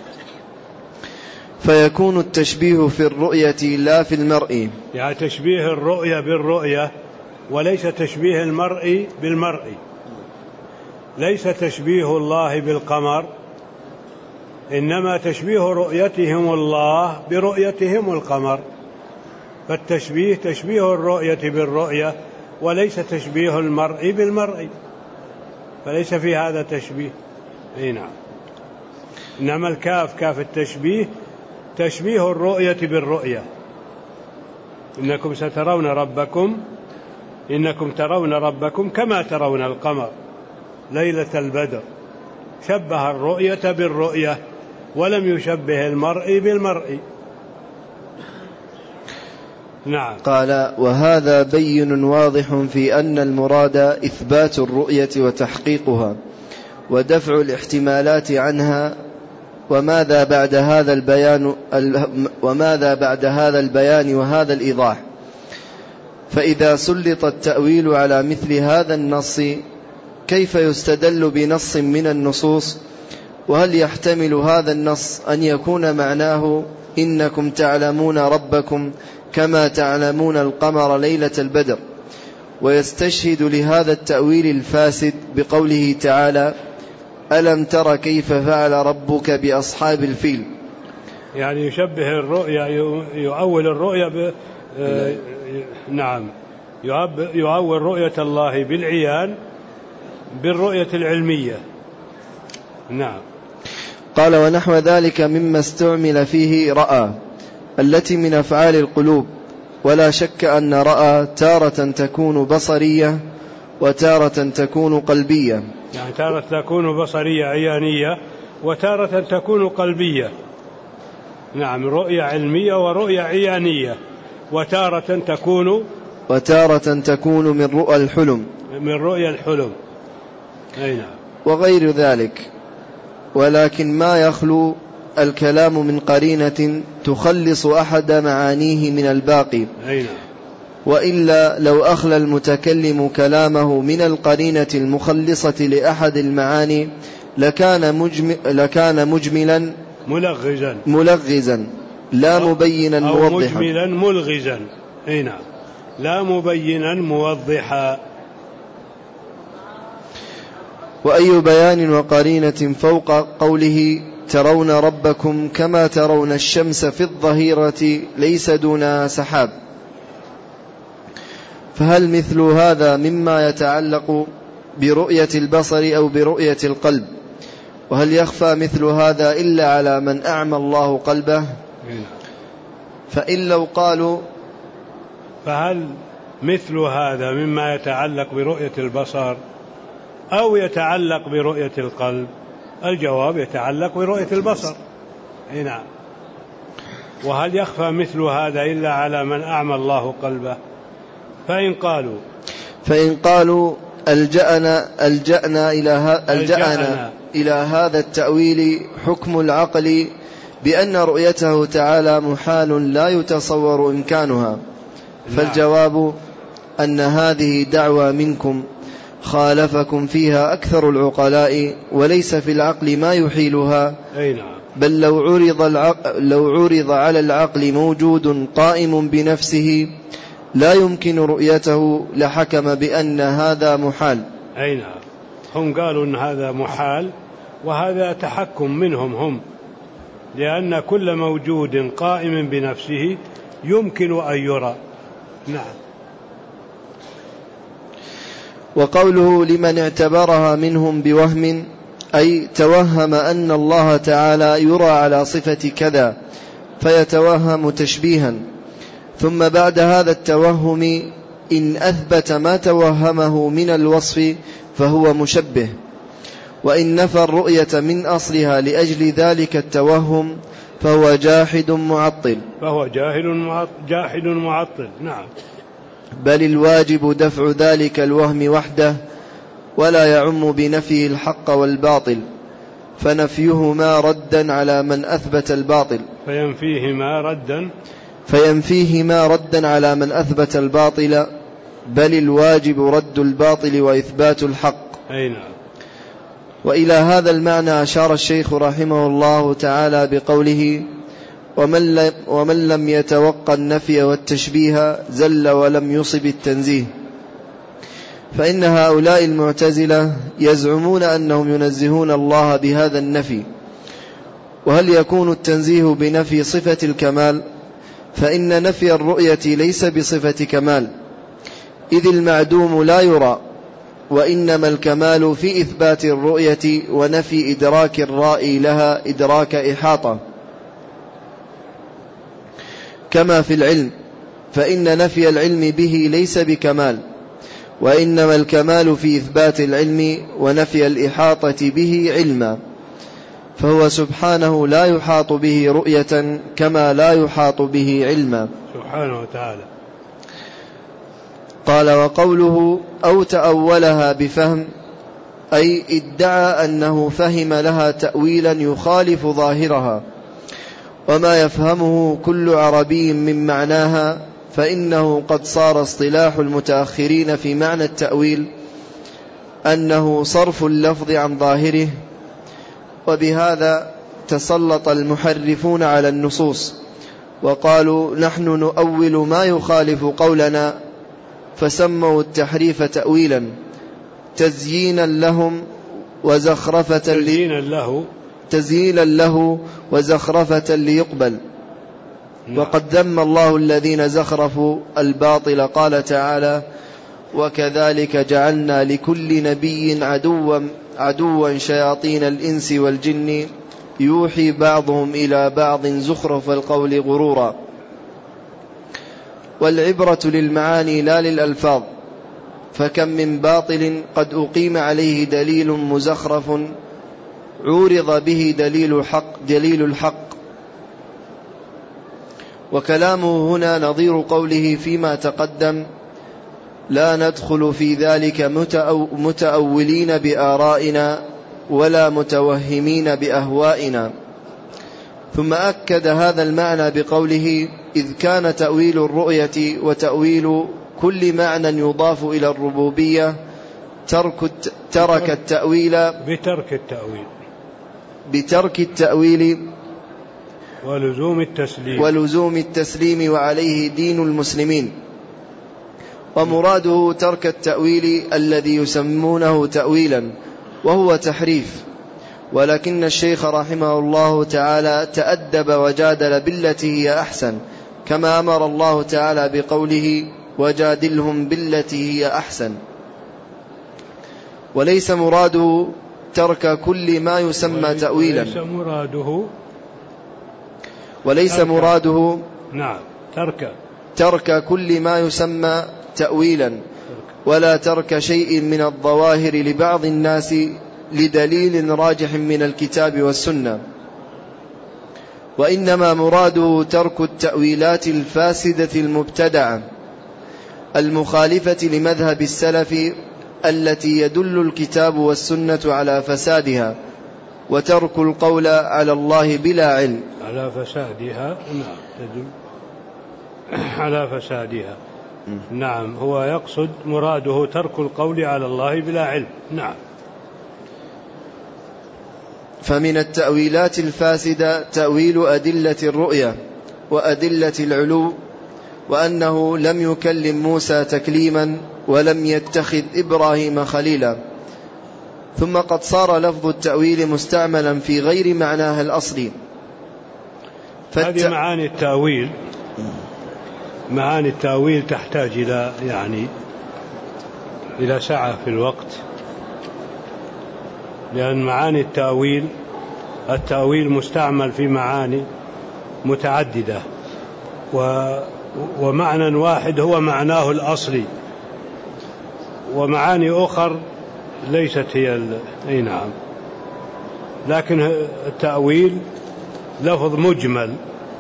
فيكون التشبيه في الرؤية لا في المرء، يعني تشبيه الرؤية بالرؤية وليس تشبيه المرء بالمرء. ليس تشبيه الله بالقمر، إنما تشبيه رؤيتهم الله برؤيتهم القمر. فالتشبيه تشبيه الرؤية بالرؤية وليس تشبيه المرء بالمرء، فليس في هذا تشبيه. أي نعم. إنما الكاف كاف التشبيه تشبيه الرؤية بالرؤية. إنكم سترون ربكم إنكم ترون ربكم كما ترون القمر ليلة البدر. شبه الرؤية بالرؤية ولم يشبه المرء بالمرء. نعم. قال: وهذا بين واضح في أن المراد إثبات الرؤية وتحقيقها ودفع الاحتمالات عنها. وماذا بعد هذا البيان وماذا بعد هذا البيان وهذا الإيضاح؟ فإذا سلط التأويل على مثل هذا النص كيف يستدل بنص من النصوص؟ وهل يحتمل هذا النص أن يكون معناه إنكم تعلمون ربكم كما تعلمون القمر ليلة البدر، ويستشهد لهذا التأويل الفاسد بقوله تعالى: ألم تر كيف فعل ربك بأصحاب الفيل؟ يعني يشبه الرؤيا، يؤول الرؤيا ب... آه... نعم يؤول رؤية الله بالعيان بالرؤية العلمية. نعم. قال: ونحو ذلك مما استعمل فيه رأى التي من أفعال القلوب، ولا شك أن رأى تارة تكون بصرية وتارة تكون قلبية. يعني تارة تكون بصرية عيانية وتارة تكون قلبية. نعم. رؤية علمية ورؤية عيانية، وتارة تكون وتارة تكون من رؤى الحلم من رؤيا الحلم. أي نعم. وغير ذلك. ولكن ما يخلو الكلام من قرينة تخلص أحد معانيه من الباقي. أي نعم. وإلا لو أخلى المتكلم كلامه من القرينة المخلصة لأحد المعاني لكان, مجمل لكان مجملا ملغزا ملغزا لا مبينا موضحا، أو مجملا ملغزا، هنا لا مبينا موضحا. وأي بيان وقرينة فوق قوله ترون ربكم كما ترون الشمس في الظهيرة ليس دونها سحاب. فهل مثل هذا مما يتعلق برؤية البصر أو برؤية القلب؟ وهل يخفى مثل هذا إلا على من أعمى الله قلبه؟ فإن لو قالوا فهل مثل هذا مما يتعلق برؤية البصر أو يتعلق برؤية القلب؟ الجواب يتعلق برؤية البصر. نعم. وهل يخفى مثل هذا إلا على من أعمى الله قلبه؟ فإن قالوا فإن قالوا ألجأنا, ألجأنا, إلى, ألجأنا إلى هذا التأويل حكم العقل بأن رؤيته تعالى محال لا يتصور إمكانها، فالجواب أن هذه دعوى منكم خالفكم فيها أكثر العقلاء، وليس في العقل ما يحيلها، بل لو عرض, العقل لو عرض على العقل موجود قائم بنفسه لا يمكن رؤيته لحكم بأن هذا محال. أي نعم، هم قالوا أن هذا محال، وهذا تحكم منهم هم، لأن كل موجود قائم بنفسه يمكن أن يرى. نعم. وقوله لمن اعتبرها منهم بوهم، أي توهم أن الله تعالى يرى على صفة كذا فيتوهم تشبيها، ثم بعد هذا التوهم إن أثبت ما توهمه من الوصف فهو مشبه، وإن نفى الرؤية من أصلها لأجل ذلك التوهم فهو جاحد معطل فهو جاهل جاحد معطل. نعم. بل الواجب دفع ذلك الوهم وحده، ولا يعم بنفيه الحق والباطل، فنفيهما ردا على من أثبت الباطل فينفيهما ردا فينفيهما ردا على من أثبت الباطل، بل الواجب رد الباطل وإثبات الحق. أي نعم. وإلى هذا المعنى أشار الشيخ رحمه الله تعالى بقوله ومن, ومن لم يتوقع النفي والتشبيه زل ولم يصب التنزيه، فإن هؤلاء المعتزلة يزعمون أنهم ينزهون الله بهذا النفي. وهل يكون التنزيه بنفي صفة الكمال؟ فإن نفي الرؤية ليس بصفة كمال، إذ المعدوم لا يرى، وإنما الكمال في إثبات الرؤية ونفي إدراك الرائي لها إدراك إحاطة، كما في العلم، فإن نفي العلم به ليس بكمال، وإنما الكمال في إثبات العلم ونفي الإحاطة به علما، فهو سبحانه لا يحاط به رؤية كما لا يحاط به علما سبحانه وتعالى. قال وقوله أو تأولها بفهم، أي ادعى أنه فهم لها تأويلا يخالف ظاهرها، وما يفهمه كل عربي من معناها، فإنه قد صار اصطلاح المتأخرين في معنى التأويل أنه صرف اللفظ عن ظاهره، وبهذا تسلط المحرفون على النصوص وقالوا نحن نؤول ما يخالف قولنا، فسموا التحريف تأويلا تزيينا لهم وزخرفة تزيينا له تزيينا له وزخرفة ليقبل. وقد ذم الله الذين زخرفوا الباطل، قال تعالى وكذلك جعلنا لكل نبي عدوا عدوا شياطين الإنس والجن يوحي بعضهم إلى بعض زخرف القول غرورا. والعبرة للمعاني لا للألفاظ، فكم من باطل قد أقيم عليه دليل مزخرف عورض به دليل حق دليل الحق. وكلامه هنا نظير قوله فيما تقدم لا ندخل في ذلك متأولين بآرائنا ولا متوهمين بأهوائنا. ثم أكد هذا المعنى بقوله إذ كان تأويل الرؤية وتأويل كل معنى يضاف إلى الربوبية ترك ترك التأويل بترك التأويل بترك التأويل ولزوم التسليم ولزوم التسليم وعليه دين المسلمين. ومراده ترك التأويل الذي يسمونه تأويلا وهو تحريف، ولكن الشيخ رحمه الله تعالى تأدب وجادل بالتي هي أحسن، كما أمر الله تعالى بقوله وجادلهم بالتي هي أحسن. وليس مراده ترك كل ما يسمى تأويلا وليس مراده وليس ترك مراده نعم ترك ترك كل ما يسمى تأويلا ولا ترك شيء من الظواهر لبعض الناس لدليل راجح من الكتاب والسنة، وإنما مراده ترك التأويلات الفاسدة المبتدعة المخالفة لمذهب السلف التي يدل الكتاب والسنة على فسادها، وترك القول على الله بلا علم على فسادها. نعم تدل على فسادها. نعم هو يقصد مراده ترك القول على الله بلا علم. نعم. فمن التأويلات الفاسدة تأويل أدلة الرؤية وأدلة العلو، وأنه لم يكلم موسى تكليما ولم يتخذ إبراهيم خليلا. ثم قد صار لفظ التأويل مستعملا في غير معناه الأصلي. فالت... هذه معاني التأويل معاني التأويل تحتاج إلى يعني إلى سعة في الوقت، لأن معاني التأويل التأويل مستعمل في معاني متعددة، و ومعنى واحد هو معناه الأصلي، ومعاني أخر ليست هي ال... أي نعم. لكن التأويل لفظ مجمل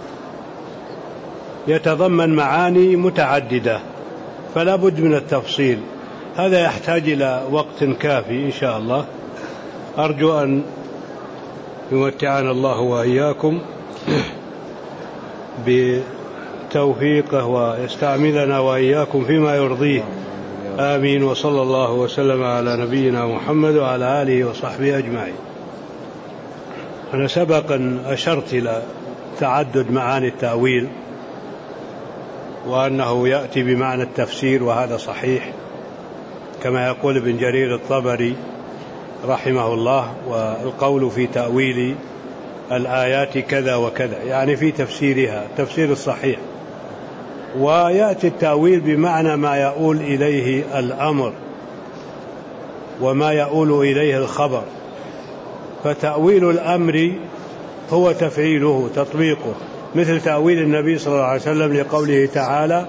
يتضمن معاني متعددة، فلا بد من التفصيل. هذا يحتاج إلى وقت كافي إن شاء الله. أرجو أن يمتعنا الله وإياكم بتوفيقه ويستعملنا وإياكم فيما يرضيه. آمين. وصلى الله وسلم على نبينا محمد وعلى آله وصحبه أجمعين. أنا سبق أن أشرت إلى تعدد معاني التأويل، وأنه يأتي بمعنى التفسير، وهذا صحيح كما يقول ابن جرير الطبري رحمه الله، والقول في تأويل الآيات كذا وكذا، يعني في تفسيرها تفسير الصحيح. ويأتي التأويل بمعنى ما يؤول إليه الأمر وما يؤول إليه الخبر. فتأويل الأمر هو تفعيله تطبيقه، مثل تأويل النبي صلى الله عليه وسلم لقوله تعالى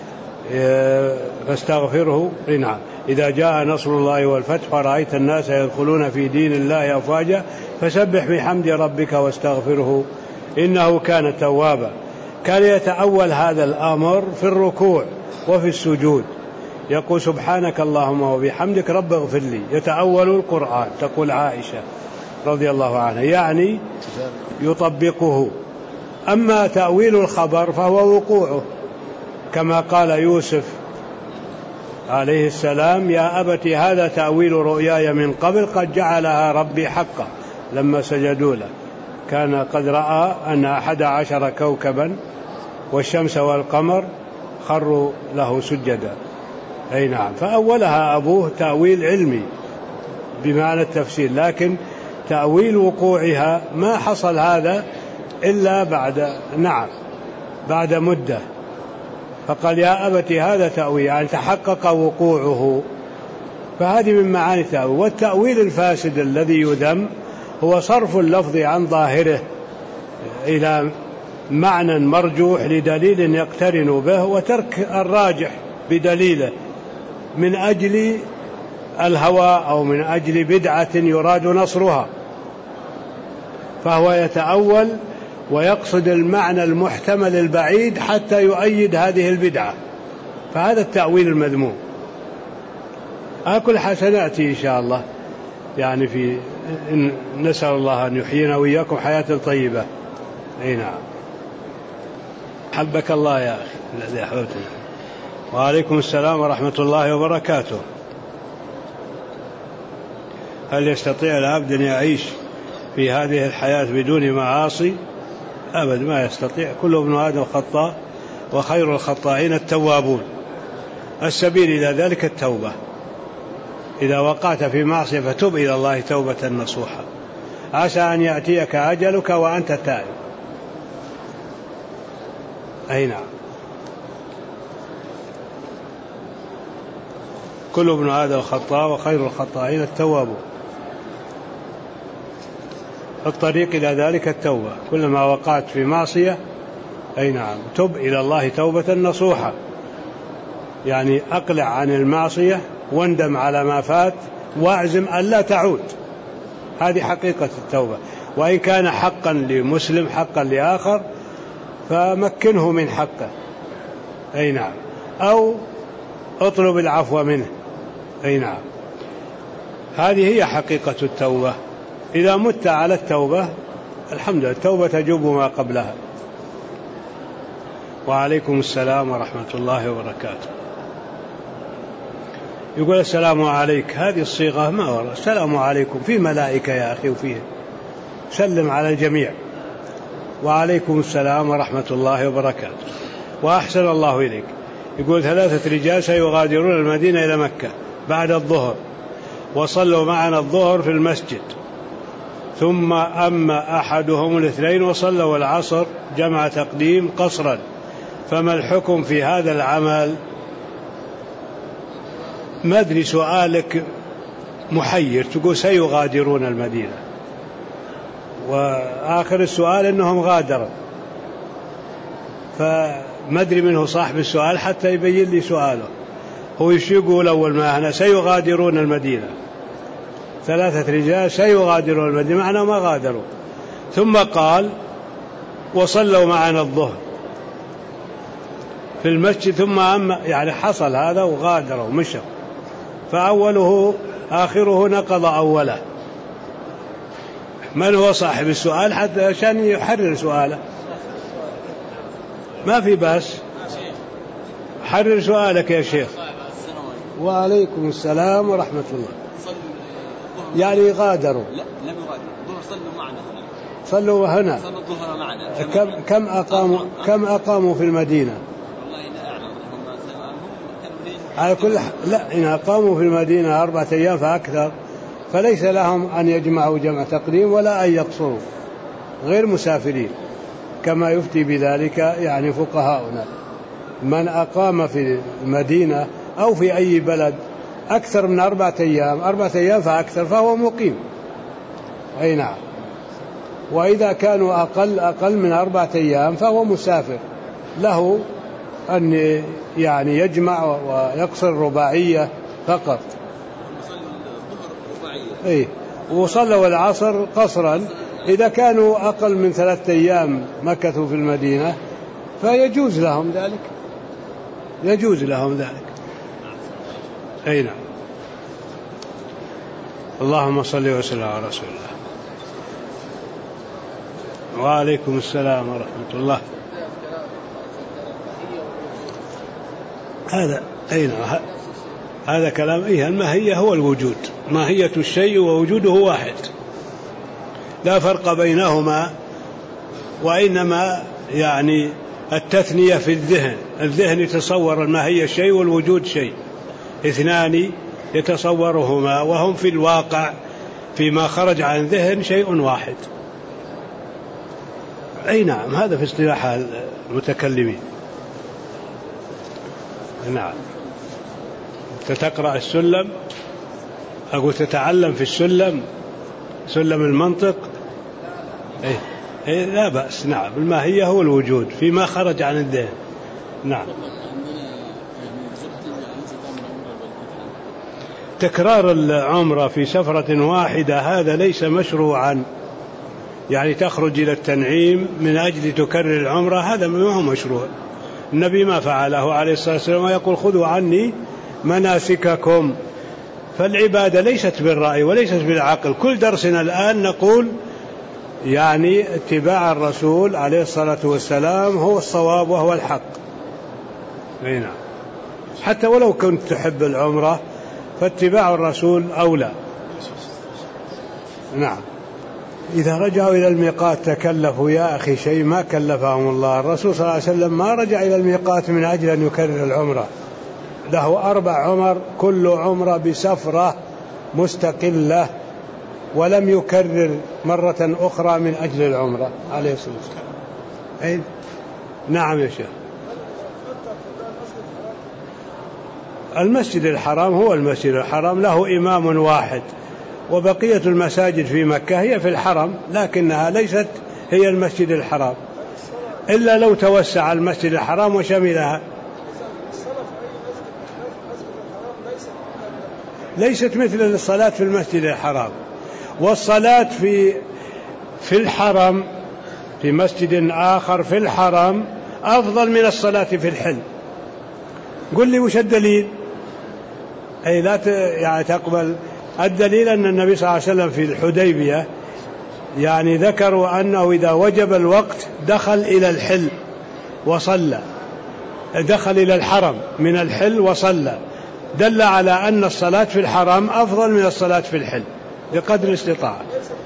فاستغفره. نعم إذا جاء نصر الله والفتح فرأيت الناس يدخلون في دين الله أفواجا فسبح بحمد ربك واستغفره إنه كان توابا. كان يتأول هذا الأمر في الركوع وفي السجود، يقول سبحانك اللهم وبحمدك رب اغفر لي، يتأول القرآن، تقول عائشة رضي الله عنها، يعني يطبقه. أما تأويل الخبر فهو وقوعه، كما قال يوسف عليه السلام يا أبت هذا تأويل رؤياي من قبل قد جعلها ربي حقا، لما سجدوا له كان قد رأى أن أحد عشر كوكبا والشمس والقمر خروا له سجدا. أي نعم. فأولها أبوه تأويل علمي بمعنى التفسير، لكن تأويل وقوعها ما حصل هذا إلا بعد نعم بعد مدة، فقال يا أبت هذا تأويل، يعني تحقق وقوعه. فهذه من معاني التأويل. والتأويل الفاسد الذي يذم هو صرف اللفظ عن ظاهره إلى معنى مرجوح لدليل يقترن به، وترك الراجح بدليله من أجل الهوى أو من أجل بدعة يراد نصرها، فهو يتأول ويقصد المعنى المحتمل البعيد حتى يؤيد هذه البدعة، فهذا التأويل المذموم. أكل حسناتي إن شاء الله، يعني في نسأل الله أن يحيينا وإياكم حياة طيبة. أي نعم. حبك الله يا أخي الذي أحببتني. وعليكم السلام ورحمة الله وبركاته. هل يستطيع العبد أن يعيش في هذه الحياة بدون معاصي؟ أبد ما يستطيع. كل ابن آدم خطاء وخير الخطائين التوابون. السبيل إلى ذلك التوبة. إذا وقعت في معصية فتب إلى الله توبة نصوحا، عسى أن يأتيك أجلك وأنت تائب. أي نعم. كل ابن آدم خطاء وخير الخطائين التوابون. الطريق إلى ذلك التوبة. كلما وقعت في معصية أي نعم تب إلى الله توبة نصوحا، يعني أقلع عن المعصية واندم على ما فات واعزم أن لا تعود. هذه حقيقة التوبة. وإن كان حقا لمسلم حقا لآخر فمكنه من حقه. أي نعم. أو اطلب العفو منه. أي نعم. هذه هي حقيقة التوبة. إذا مت على التوبة الحمد لله، التوبة تجوب ما قبلها. وعليكم السلام ورحمة الله وبركاته. يقول السلام عليك، هذه الصيغة ما ورد. السلام عليكم في ملائكة يا أخي وفيه، سلم على الجميع. وعليكم السلام ورحمة الله وبركاته. وأحسن الله إليك. يقول ثلاثة رجال سيغادرون المدينة إلى مكة بعد الظهر، وصلوا معنا الظهر في المسجد، ثم أما أحدهم الاثنين وصلوا العصر جمع تقديم قصرا، فما الحكم في هذا العمل؟ ما أدري، سؤالك محير. تقول سيغادرون المدينة، وآخر السؤال أنهم غادروا، فما أدري منه صاحب السؤال حتى يبين لي سؤاله. هو يش يقول أول ما هنا سيغادرون المدينة، ثلاثة رجال سيغادرون المدينة، معنا ما غادروا. ثم قال وصلوا معنا الظهر في المسجد، ثم أما يعني حصل هذا وغادروا ومشوا، فأوله آخره نقض أوله. من هو صاحب السؤال حتى عشان يحرر سؤاله؟ ما في بس، حرر سؤالك يا شيخ. وعليكم السلام ورحمة الله. يعني غادروا؟ لا لم يغادروا، صلوا معنا هنا. صلوا هنا. صلوا الظهر معنا. كم كم أقاموا كم أقاموا في المدينة؟ والله لا أعلم. هم كانوا على كل لا، إن أقاموا في المدينة أربعة أيام فأكثر فليس لهم أن يجمعوا جمع تقديم ولا أن يقصروا، غير مسافرين، كما يفتي بذلك يعني فقهاؤنا. من أقام في المدينة أو في أي بلد أكثر من أربعة أيام أربعة أيام فأكثر فهو مقيم. أي نعم. وإذا كانوا أقل أقل من أربعة أيام فهو مسافر، له أن يعني يجمع ويقصر رباعية فقط. أي وصلوا العصر قصرا. إذا كانوا أقل من ثلاثة أيام مكثوا في المدينة فيجوز لهم ذلك، يجوز لهم ذلك. أي نعم. اللهم صل وسلم على رسول الله. وعليكم السلام ورحمة الله. هذا أي نعم، هذا كلام. إيه الماهية هو الوجود، ماهية الشيء ووجوده واحد، لا فرق بينهما، وإنما يعني التثنية في الذهن. الذهن يتصور الماهية شيء والوجود شيء، اثنان يتصورهما، وهم في الواقع فيما خرج عن ذهن شيء واحد. أي نعم. هذا في اصطلاح المتكلمين. نعم. تتقرأ السلم، أقول تتعلم في السلم، سلم المنطق. إيه؟ إيه لا بأس. نعم. الماهية هو الوجود فيما خرج عن الذهن. نعم. تكرار العمرة في سفرة واحدة هذا ليس مشروعا، يعني تخرج إلى التنعيم من أجل تكرر العمرة، هذا ما هو مشروع. النبي ما فعله عليه الصلاة والسلام، ويقول خذوا عني مناسككم. فالعبادة ليست بالرأي وليست بالعقل. كل درسنا الآن نقول يعني اتباع الرسول عليه الصلاة والسلام هو الصواب وهو الحق. نعم. حتى ولو كنت تحب العمرة فاتباع الرسول أولى. نعم. إذا رجعوا إلى الميقات تكلفوا يا أخي شيء ما كلفهم الله. الرسول صلى الله عليه وسلم ما رجع إلى الميقات من أجل أن يكرر العمرة، له أربع عمر كل عمرة بسفرة مستقلة، ولم يكرر مرة أخرى من أجل العمرة عليه الصلاة والسلام. أي نعم يا شيخ. المسجد الحرام هو المسجد الحرام، له إمام واحد، وبقية المساجد في مكة هي في الحرم، لكنها ليست هي المسجد الحرام إلا لو توسع المسجد الحرام وشملها. ليست مثل الصلاة في المسجد الحرام، والصلاة في في الحرم في مسجد آخر في الحرم أفضل من الصلاة في الحل. قل لي وش الدليل؟ أي لا يعني تقبل. الدليل أن النبي صلى الله عليه وسلم في الحديبية يعني ذكروا أنه إذا وجب الوقت دخل إلى الحل وصلى، دخل إلى الحرم من الحل وصلى، دل على أن الصلاة في الحرم أفضل من الصلاة في الحل بقدر الاستطاعة.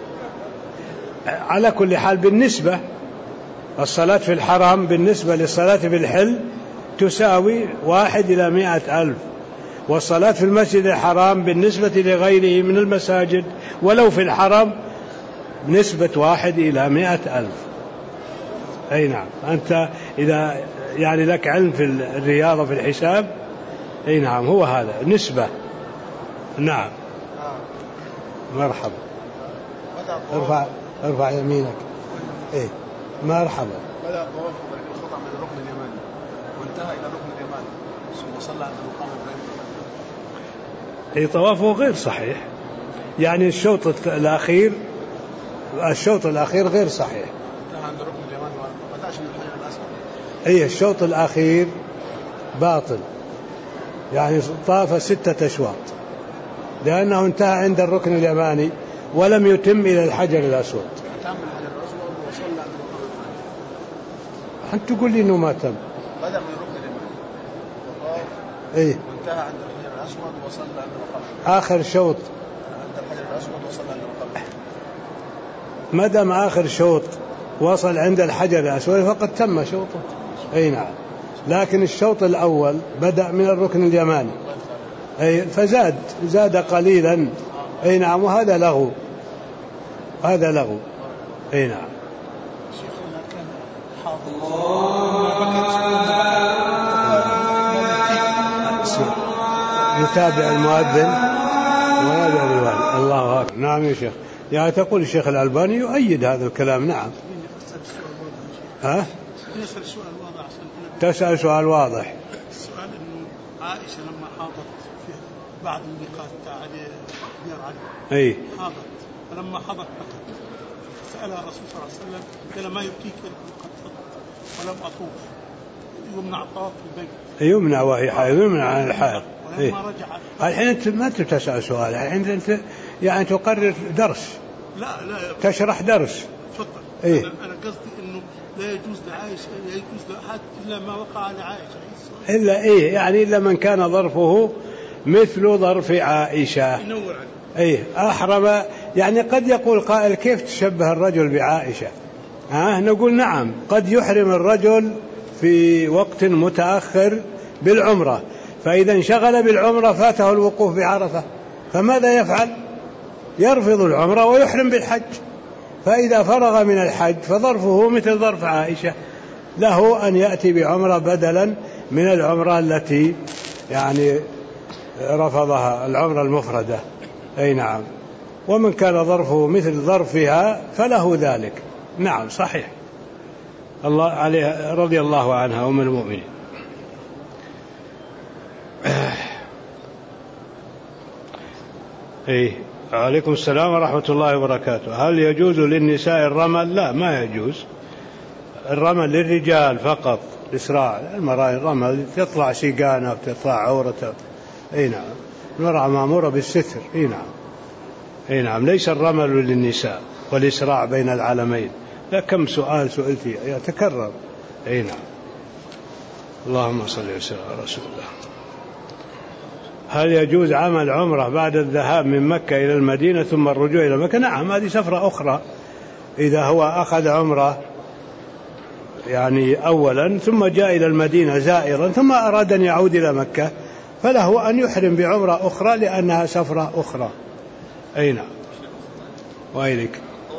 على كل حال بالنسبة الصلاة في الحرم بالنسبة للصلاة في الحل تساوي واحد إلى مائة ألف، والصلاة في المسجد الحرام بالنسبة لغيره من المساجد ولو في الحرم بنسبة واحد إلى مائة ألف. أي نعم. أنت إذا يعني لك علم في الرياضة في الحساب، أي نعم هو هذا نسبة. نعم. مرحبا. ارفع ارفع يمينك. إيه مرحبا. بدأ الطواف الخطأ من الركن اليماني وانتهى إلى الركن اليماني ثم صلى عند المقام إبراهيم. أي طوافه غير صحيح، يعني الشوط الأخير الشوط الأخير غير صحيح. انتهى عند الركن اليماني وما بدأش من الحجر الأسود. أي الشوط الأخير باطل، يعني طاف ستة أشواط لأنه انتهى عند الركن اليماني ولم يتم إلى الحجر الأسود. تم الحجر الأسود وصلى عند المقام إبراهيم. أنت تقول لي إنه ما تم. بدأ من الركن اليماني وطاف إيه وانتهى عند الحجر الأسود وصلى عند المقام إبراهيم. آخر شوط عند الحجر الأسود وصلى عند المقام إبراهيم. ما دام آخر شوط وصل عند الحجر الأسود فقد تم شوطه. أي نعم. لكن الشوط الأول بدأ من الركن اليماني، أي فزاد زاد قليلا. أي نعم. وهذا لغو، هذا لغو. أي نعم. شيخنا كان حاضر يتابع المؤذن ويدعو بالوالد. الله أكبر. نعم يا شيخ. يعني تقول الشيخ الألباني يؤيد هذا الكلام. نعم. ها؟ نسأل سؤال واضح. تسأل سؤال واضح. السؤال إنه عائشة لما حاضت في بعد الميقات تاع ديار علي. أي. حاضت، فلما حضت بكت، سألها الرسول صلى الله عليه وسلم قال ما يبكيك قد حضت ولم أطوف، يمنع الطواف في البيت. يمنع وهي حائض، يمنع عن الحائض. ولما إيه؟ رجعت الحين أنت ما تسأل سؤال، الحين أنت يعني تقرر درس. لا لا تشرح درس. تفضل. إيه؟ أنا قصدي إنه لا يجوز لعائشة لا يجوز لأحد إلا ما وقع لعائشة. إلا إيه يعني إلا من كان ظرفه مثل ظرف عائشة. ينور عليك. إيه أحرم. يعني قد يقول قائل كيف تشبه الرجل بعائشة؟ ها نقول نعم قد يحرم الرجل في وقت متأخر بالعمرة، فإذا انشغل بالعمرة فاته الوقوف بعرفة، فماذا يفعل؟ يرفض العمرة ويحرم بالحج. فإذا فرغ من الحج فظرفه مثل ظرف عائشة، له أن يأتي بعمرة بدلا من العمرة التي يعني رفضها، العمرة المفردة. أي نعم. ومن كان ظرفه مثل ظرفها فله ذلك. نعم صحيح. الله عليه رضي الله عنها أم المؤمنين. إيه عليكم السلام ورحمة الله وبركاته. هل يجوز للنساء الرمل؟ لا ما يجوز. الرمل للرجال فقط، إسراع. المرأة الرمل تطلع سيقانة وتطلع عورة. أي نعم. المرأة مأمورة بالستر. أي نعم. أي نعم. ليس الرمل للنساء والإسراع بين العالمين. لا كم سؤال سئلتي يتكرر. أي نعم. اللهم صل وسلم على رسول الله. هل يجوز عمل عمرة بعد الذهاب من مكة إلى المدينة ثم الرجوع إلى مكة؟ نعم، هذه سفرة أخرى. إذا هو أخذ عمرة يعني أولا ثم جاء إلى المدينة زائرا ثم أراد أن يعود إلى مكة فله أن يحرم بعمرة أخرى لأنها سفرة أخرى. أي نعم. وإليك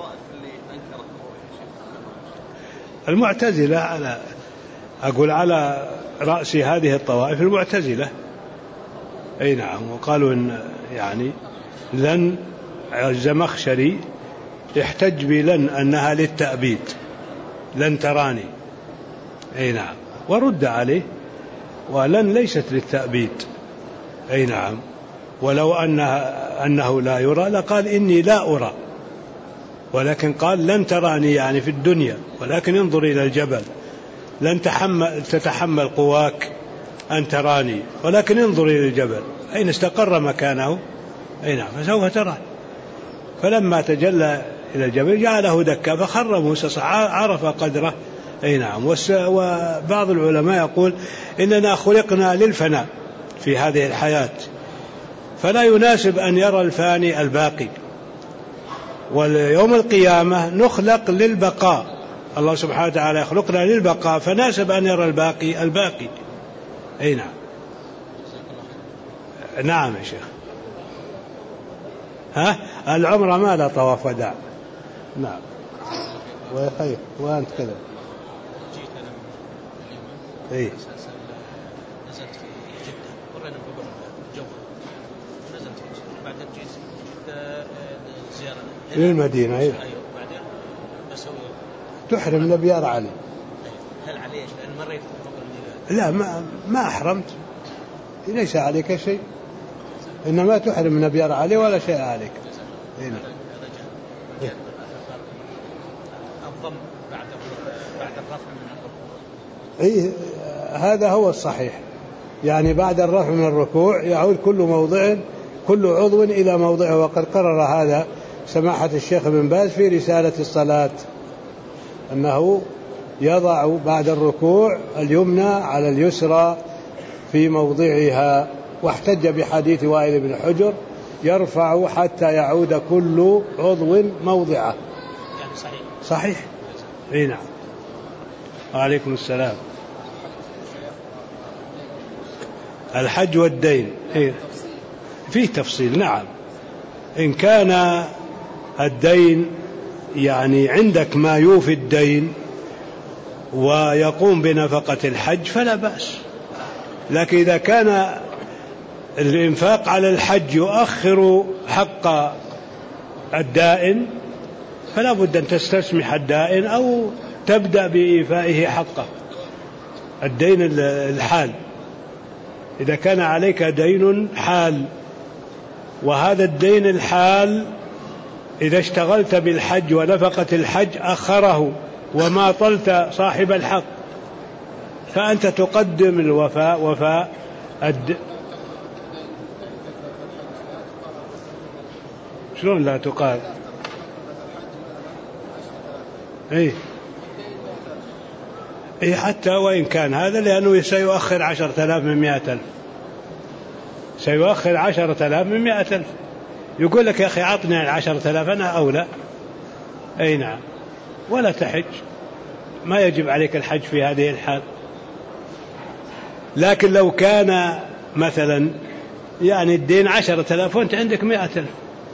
المعتزلة على أقول على رأس هذه الطوائف المعتزلة. أي نعم. وقالوا إن يعني لن الزمخشري يحتج بلن أنها للتأبيد، لن تراني. أي نعم. ورد عليه ولن ليست للتأبيد. أي نعم. ولو أنه, أنه لا يرى لقال إني لا أرى، ولكن قال لن تراني يعني في الدنيا، ولكن انظر إلى الجبل، لن تحمل تتحمل قواك أن تراني، ولكن انظر إلى الجبل أين استقر مكانه. أي نعم. فسوف ترى. فلما تجلى إلى الجبل جعله دكا فخر موسى عرف قدره. أي نعم. وبعض العلماء يقول إننا خلقنا للفناء في هذه الحياة، فلا يناسب أن يرى الفاني الباقي، واليوم القيامة نخلق للبقاء. الله سبحانه وتعالى يخلقنا للبقاء، فناسب أن يرى الباقي الباقي. أي نعم. نعم يا شيخ. ها العمرة ما لا طواف وداع. نعم. وخير. وأنت كذا. جيت أنا من اليمن. إيه. نزلت في جدة، ورينا بقول الجو. نزلت في جدة، بعدين جيت جدة زيارة للمدينة. أيوة. بعدين بسوي. تحرم نبيار علي. هل عليه؟ لأن مريت لا ما ما أحرمت، ليس عليك شيء، إنما تحرم نبيار علي ولا شيء عليك. هنا. الضم بعد بعد الرفع من الركوع. إيه هذا هو الصحيح، يعني بعد الرفع من الركوع يعود كل موضع كل عضو إلى موضعه، وقد قرر هذا سماحة الشيخ بن باز في رسالة الصلاة، أنه يضع بعد الركوع اليمنى على اليسرى في موضعها، واحتج بحديث وائل بن حجر يرفع حتى يعود كل عضو موضعه. يعني صحيح. صحيح. اي نعم. وعليكم السلام. الحج والدين إيه؟ فيه تفصيل. نعم. إن كان الدين يعني عندك ما يوفي الدين ويقوم بنفقة الحج فلا بأس، لكن إذا كان الإنفاق على الحج يؤخر حق الدائن فلا بد أن تستسمح الدائن أو تبدأ بإيفائه حقه. الدين الحال، إذا كان عليك دين حال، وهذا الدين الحال إذا اشتغلت بالحج ونفقة الحج أخره وما طلت صاحب الحق، فأنت تقدم الوفاء وفاء الد... شلون لا تقال؟ إيه إيه حتى وإن كان هذا، لأنه سيؤخر عشرة آلاف من مئة ألف، سيؤخر عشرة آلاف من مئة ألف. يقول لك يا أخي عطني العشرة آلاف أنا أولى. أي نعم. ولا تحج، ما يجب عليك الحج في هذه الحال. لكن لو كان مثلا يعني الدين عشرة آلاف وأنت عندك مئة ألف،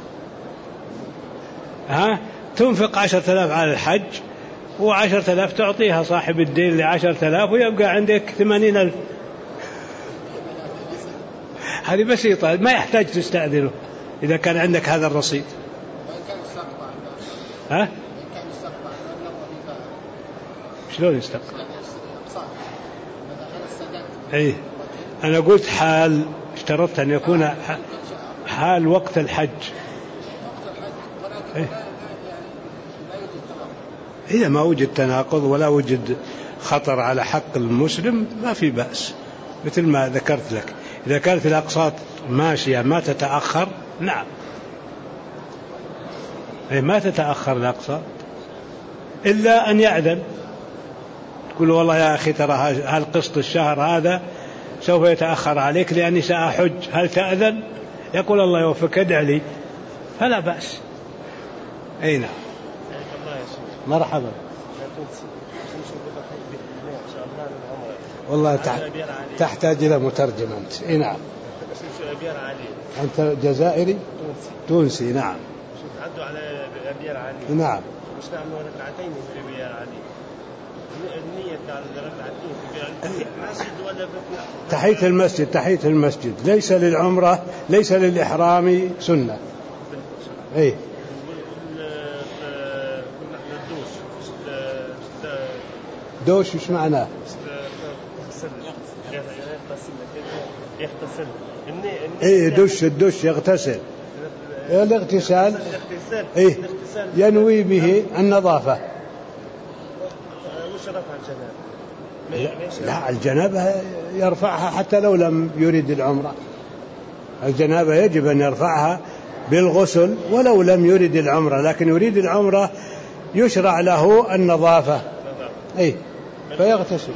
ها تنفق عشرة آلاف على الحج وعشرة آلاف تعطيها صاحب الدين لعشرة آلاف ويبقى عندك ثمانين ألف. هذه بسيطة، ما يحتاج تستأذنه إذا كان عندك هذا الرصيد. ها؟ شلون يستقبل؟ أي أنا قلت حال، اشترطت أن يكون حال وقت الحج. أي. إذا ما وجد تناقض ولا وجد خطر على حق المسلم ما في بأس، مثل ما ذكرت لك. إذا كانت الأقساط ماشية ما تتأخر، نعم، أي ما تتأخر الأقساط إلا أن يأذن، تقول والله يا أخي ترى هالقسط الشهر هذا سوف يتأخر عليك لأني سأحج، هل تأذن؟ يقول الله يوفقك ادع لي، فلا بأس. أي نعم. مرحبا. والله تحتاج إلى مترجم أنت. أي نعم. أنت جزائري تونسي. نعم. عدوا على أبيار علي. نعم. مش نعمل ركعتين في أبيار علي. النية على ركعتين في المسجد ولا في تحية المسجد. تحية المسجد ليس للعمرة، ليس للإحرام سنة. إيه. دوش وش معناه؟ يغتسل. إيه دش الدش يغتسل. الاغتسال إيه ينوي به النظافة. وش رفع الجنابة؟ لا الجنابة يرفعها حتى لو لم يريد العمرة. الجنابة يجب أن يرفعها بالغسل ولو لم يريد العمرة، لكن يريد العمرة يشرع له النظافة. أي فيغتسل.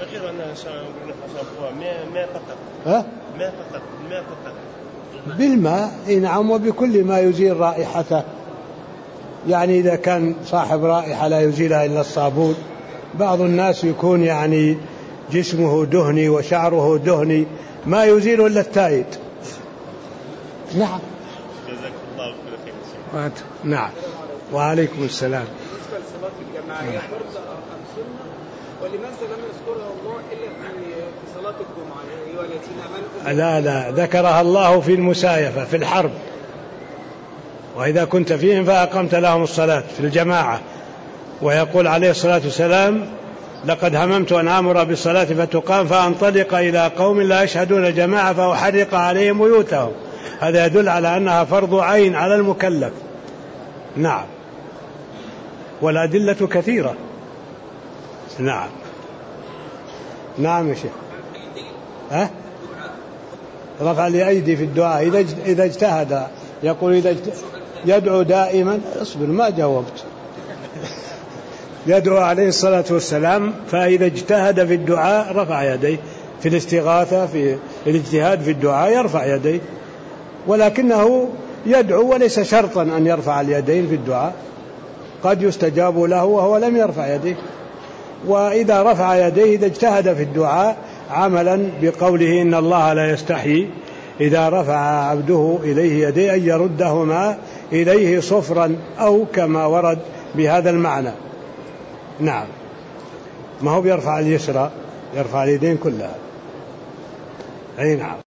ماء فقط. ها؟ ماء فقط. ماء فقط. بالماء. إيه نعم، وبكل ما يزيل رائحته. يعني إذا كان صاحب رائحة لا يزيلها إلا الصابون. بعض الناس يكون يعني جسمه دهني وشعره دهني ما يزيل إلا التائد. نعم. جزاك الله خير. نعم. وعليكم السلام. بالنسبة لصلاة الجماعة فرض السنة، ولماذا لم يذكرها الله إلا في صلاة الجمعة؟ أيها الذين آمنوا. لا لا ذكرها الله في المسايفة في الحرب، وإذا كنت فيهم فأقمت لهم الصلاة في الجماعة. ويقول عليه الصلاة والسلام لقد هممت أن آمر بالصلاة فتقام فأنطلق إلى قوم لا يشهدون الجماعة فأحرق عليهم بيوتهم. هذا يدل على أنها فرض عين على المكلف. نعم. والأدلة كثيرة. نعم. نعم يا شيخ. ها؟ رفع الأيدي في الدعاء إذا إذا اجتهد. يقول إذا يدعو دائما. اصبر ما جاوبت. يدعو عليه الصلاة والسلام فإذا اجتهد في الدعاء رفع يديه. في الاستغاثة في الاجتهاد في الدعاء يرفع يديه، ولكنه يدعو وليس شرطا أن يرفع اليدين في الدعاء، قد يستجاب له وهو لم يرفع يديه. وإذا رفع يديه إذا اجتهد في الدعاء عملا بقوله إن الله لا يستحيي إذا رفع عبده إليه يديه أن يردهما إليه صفرا أو كما ورد بهذا المعنى. نعم. ما هو بيرفع اليسرى، يرفع اليدين كلها. أي نعم.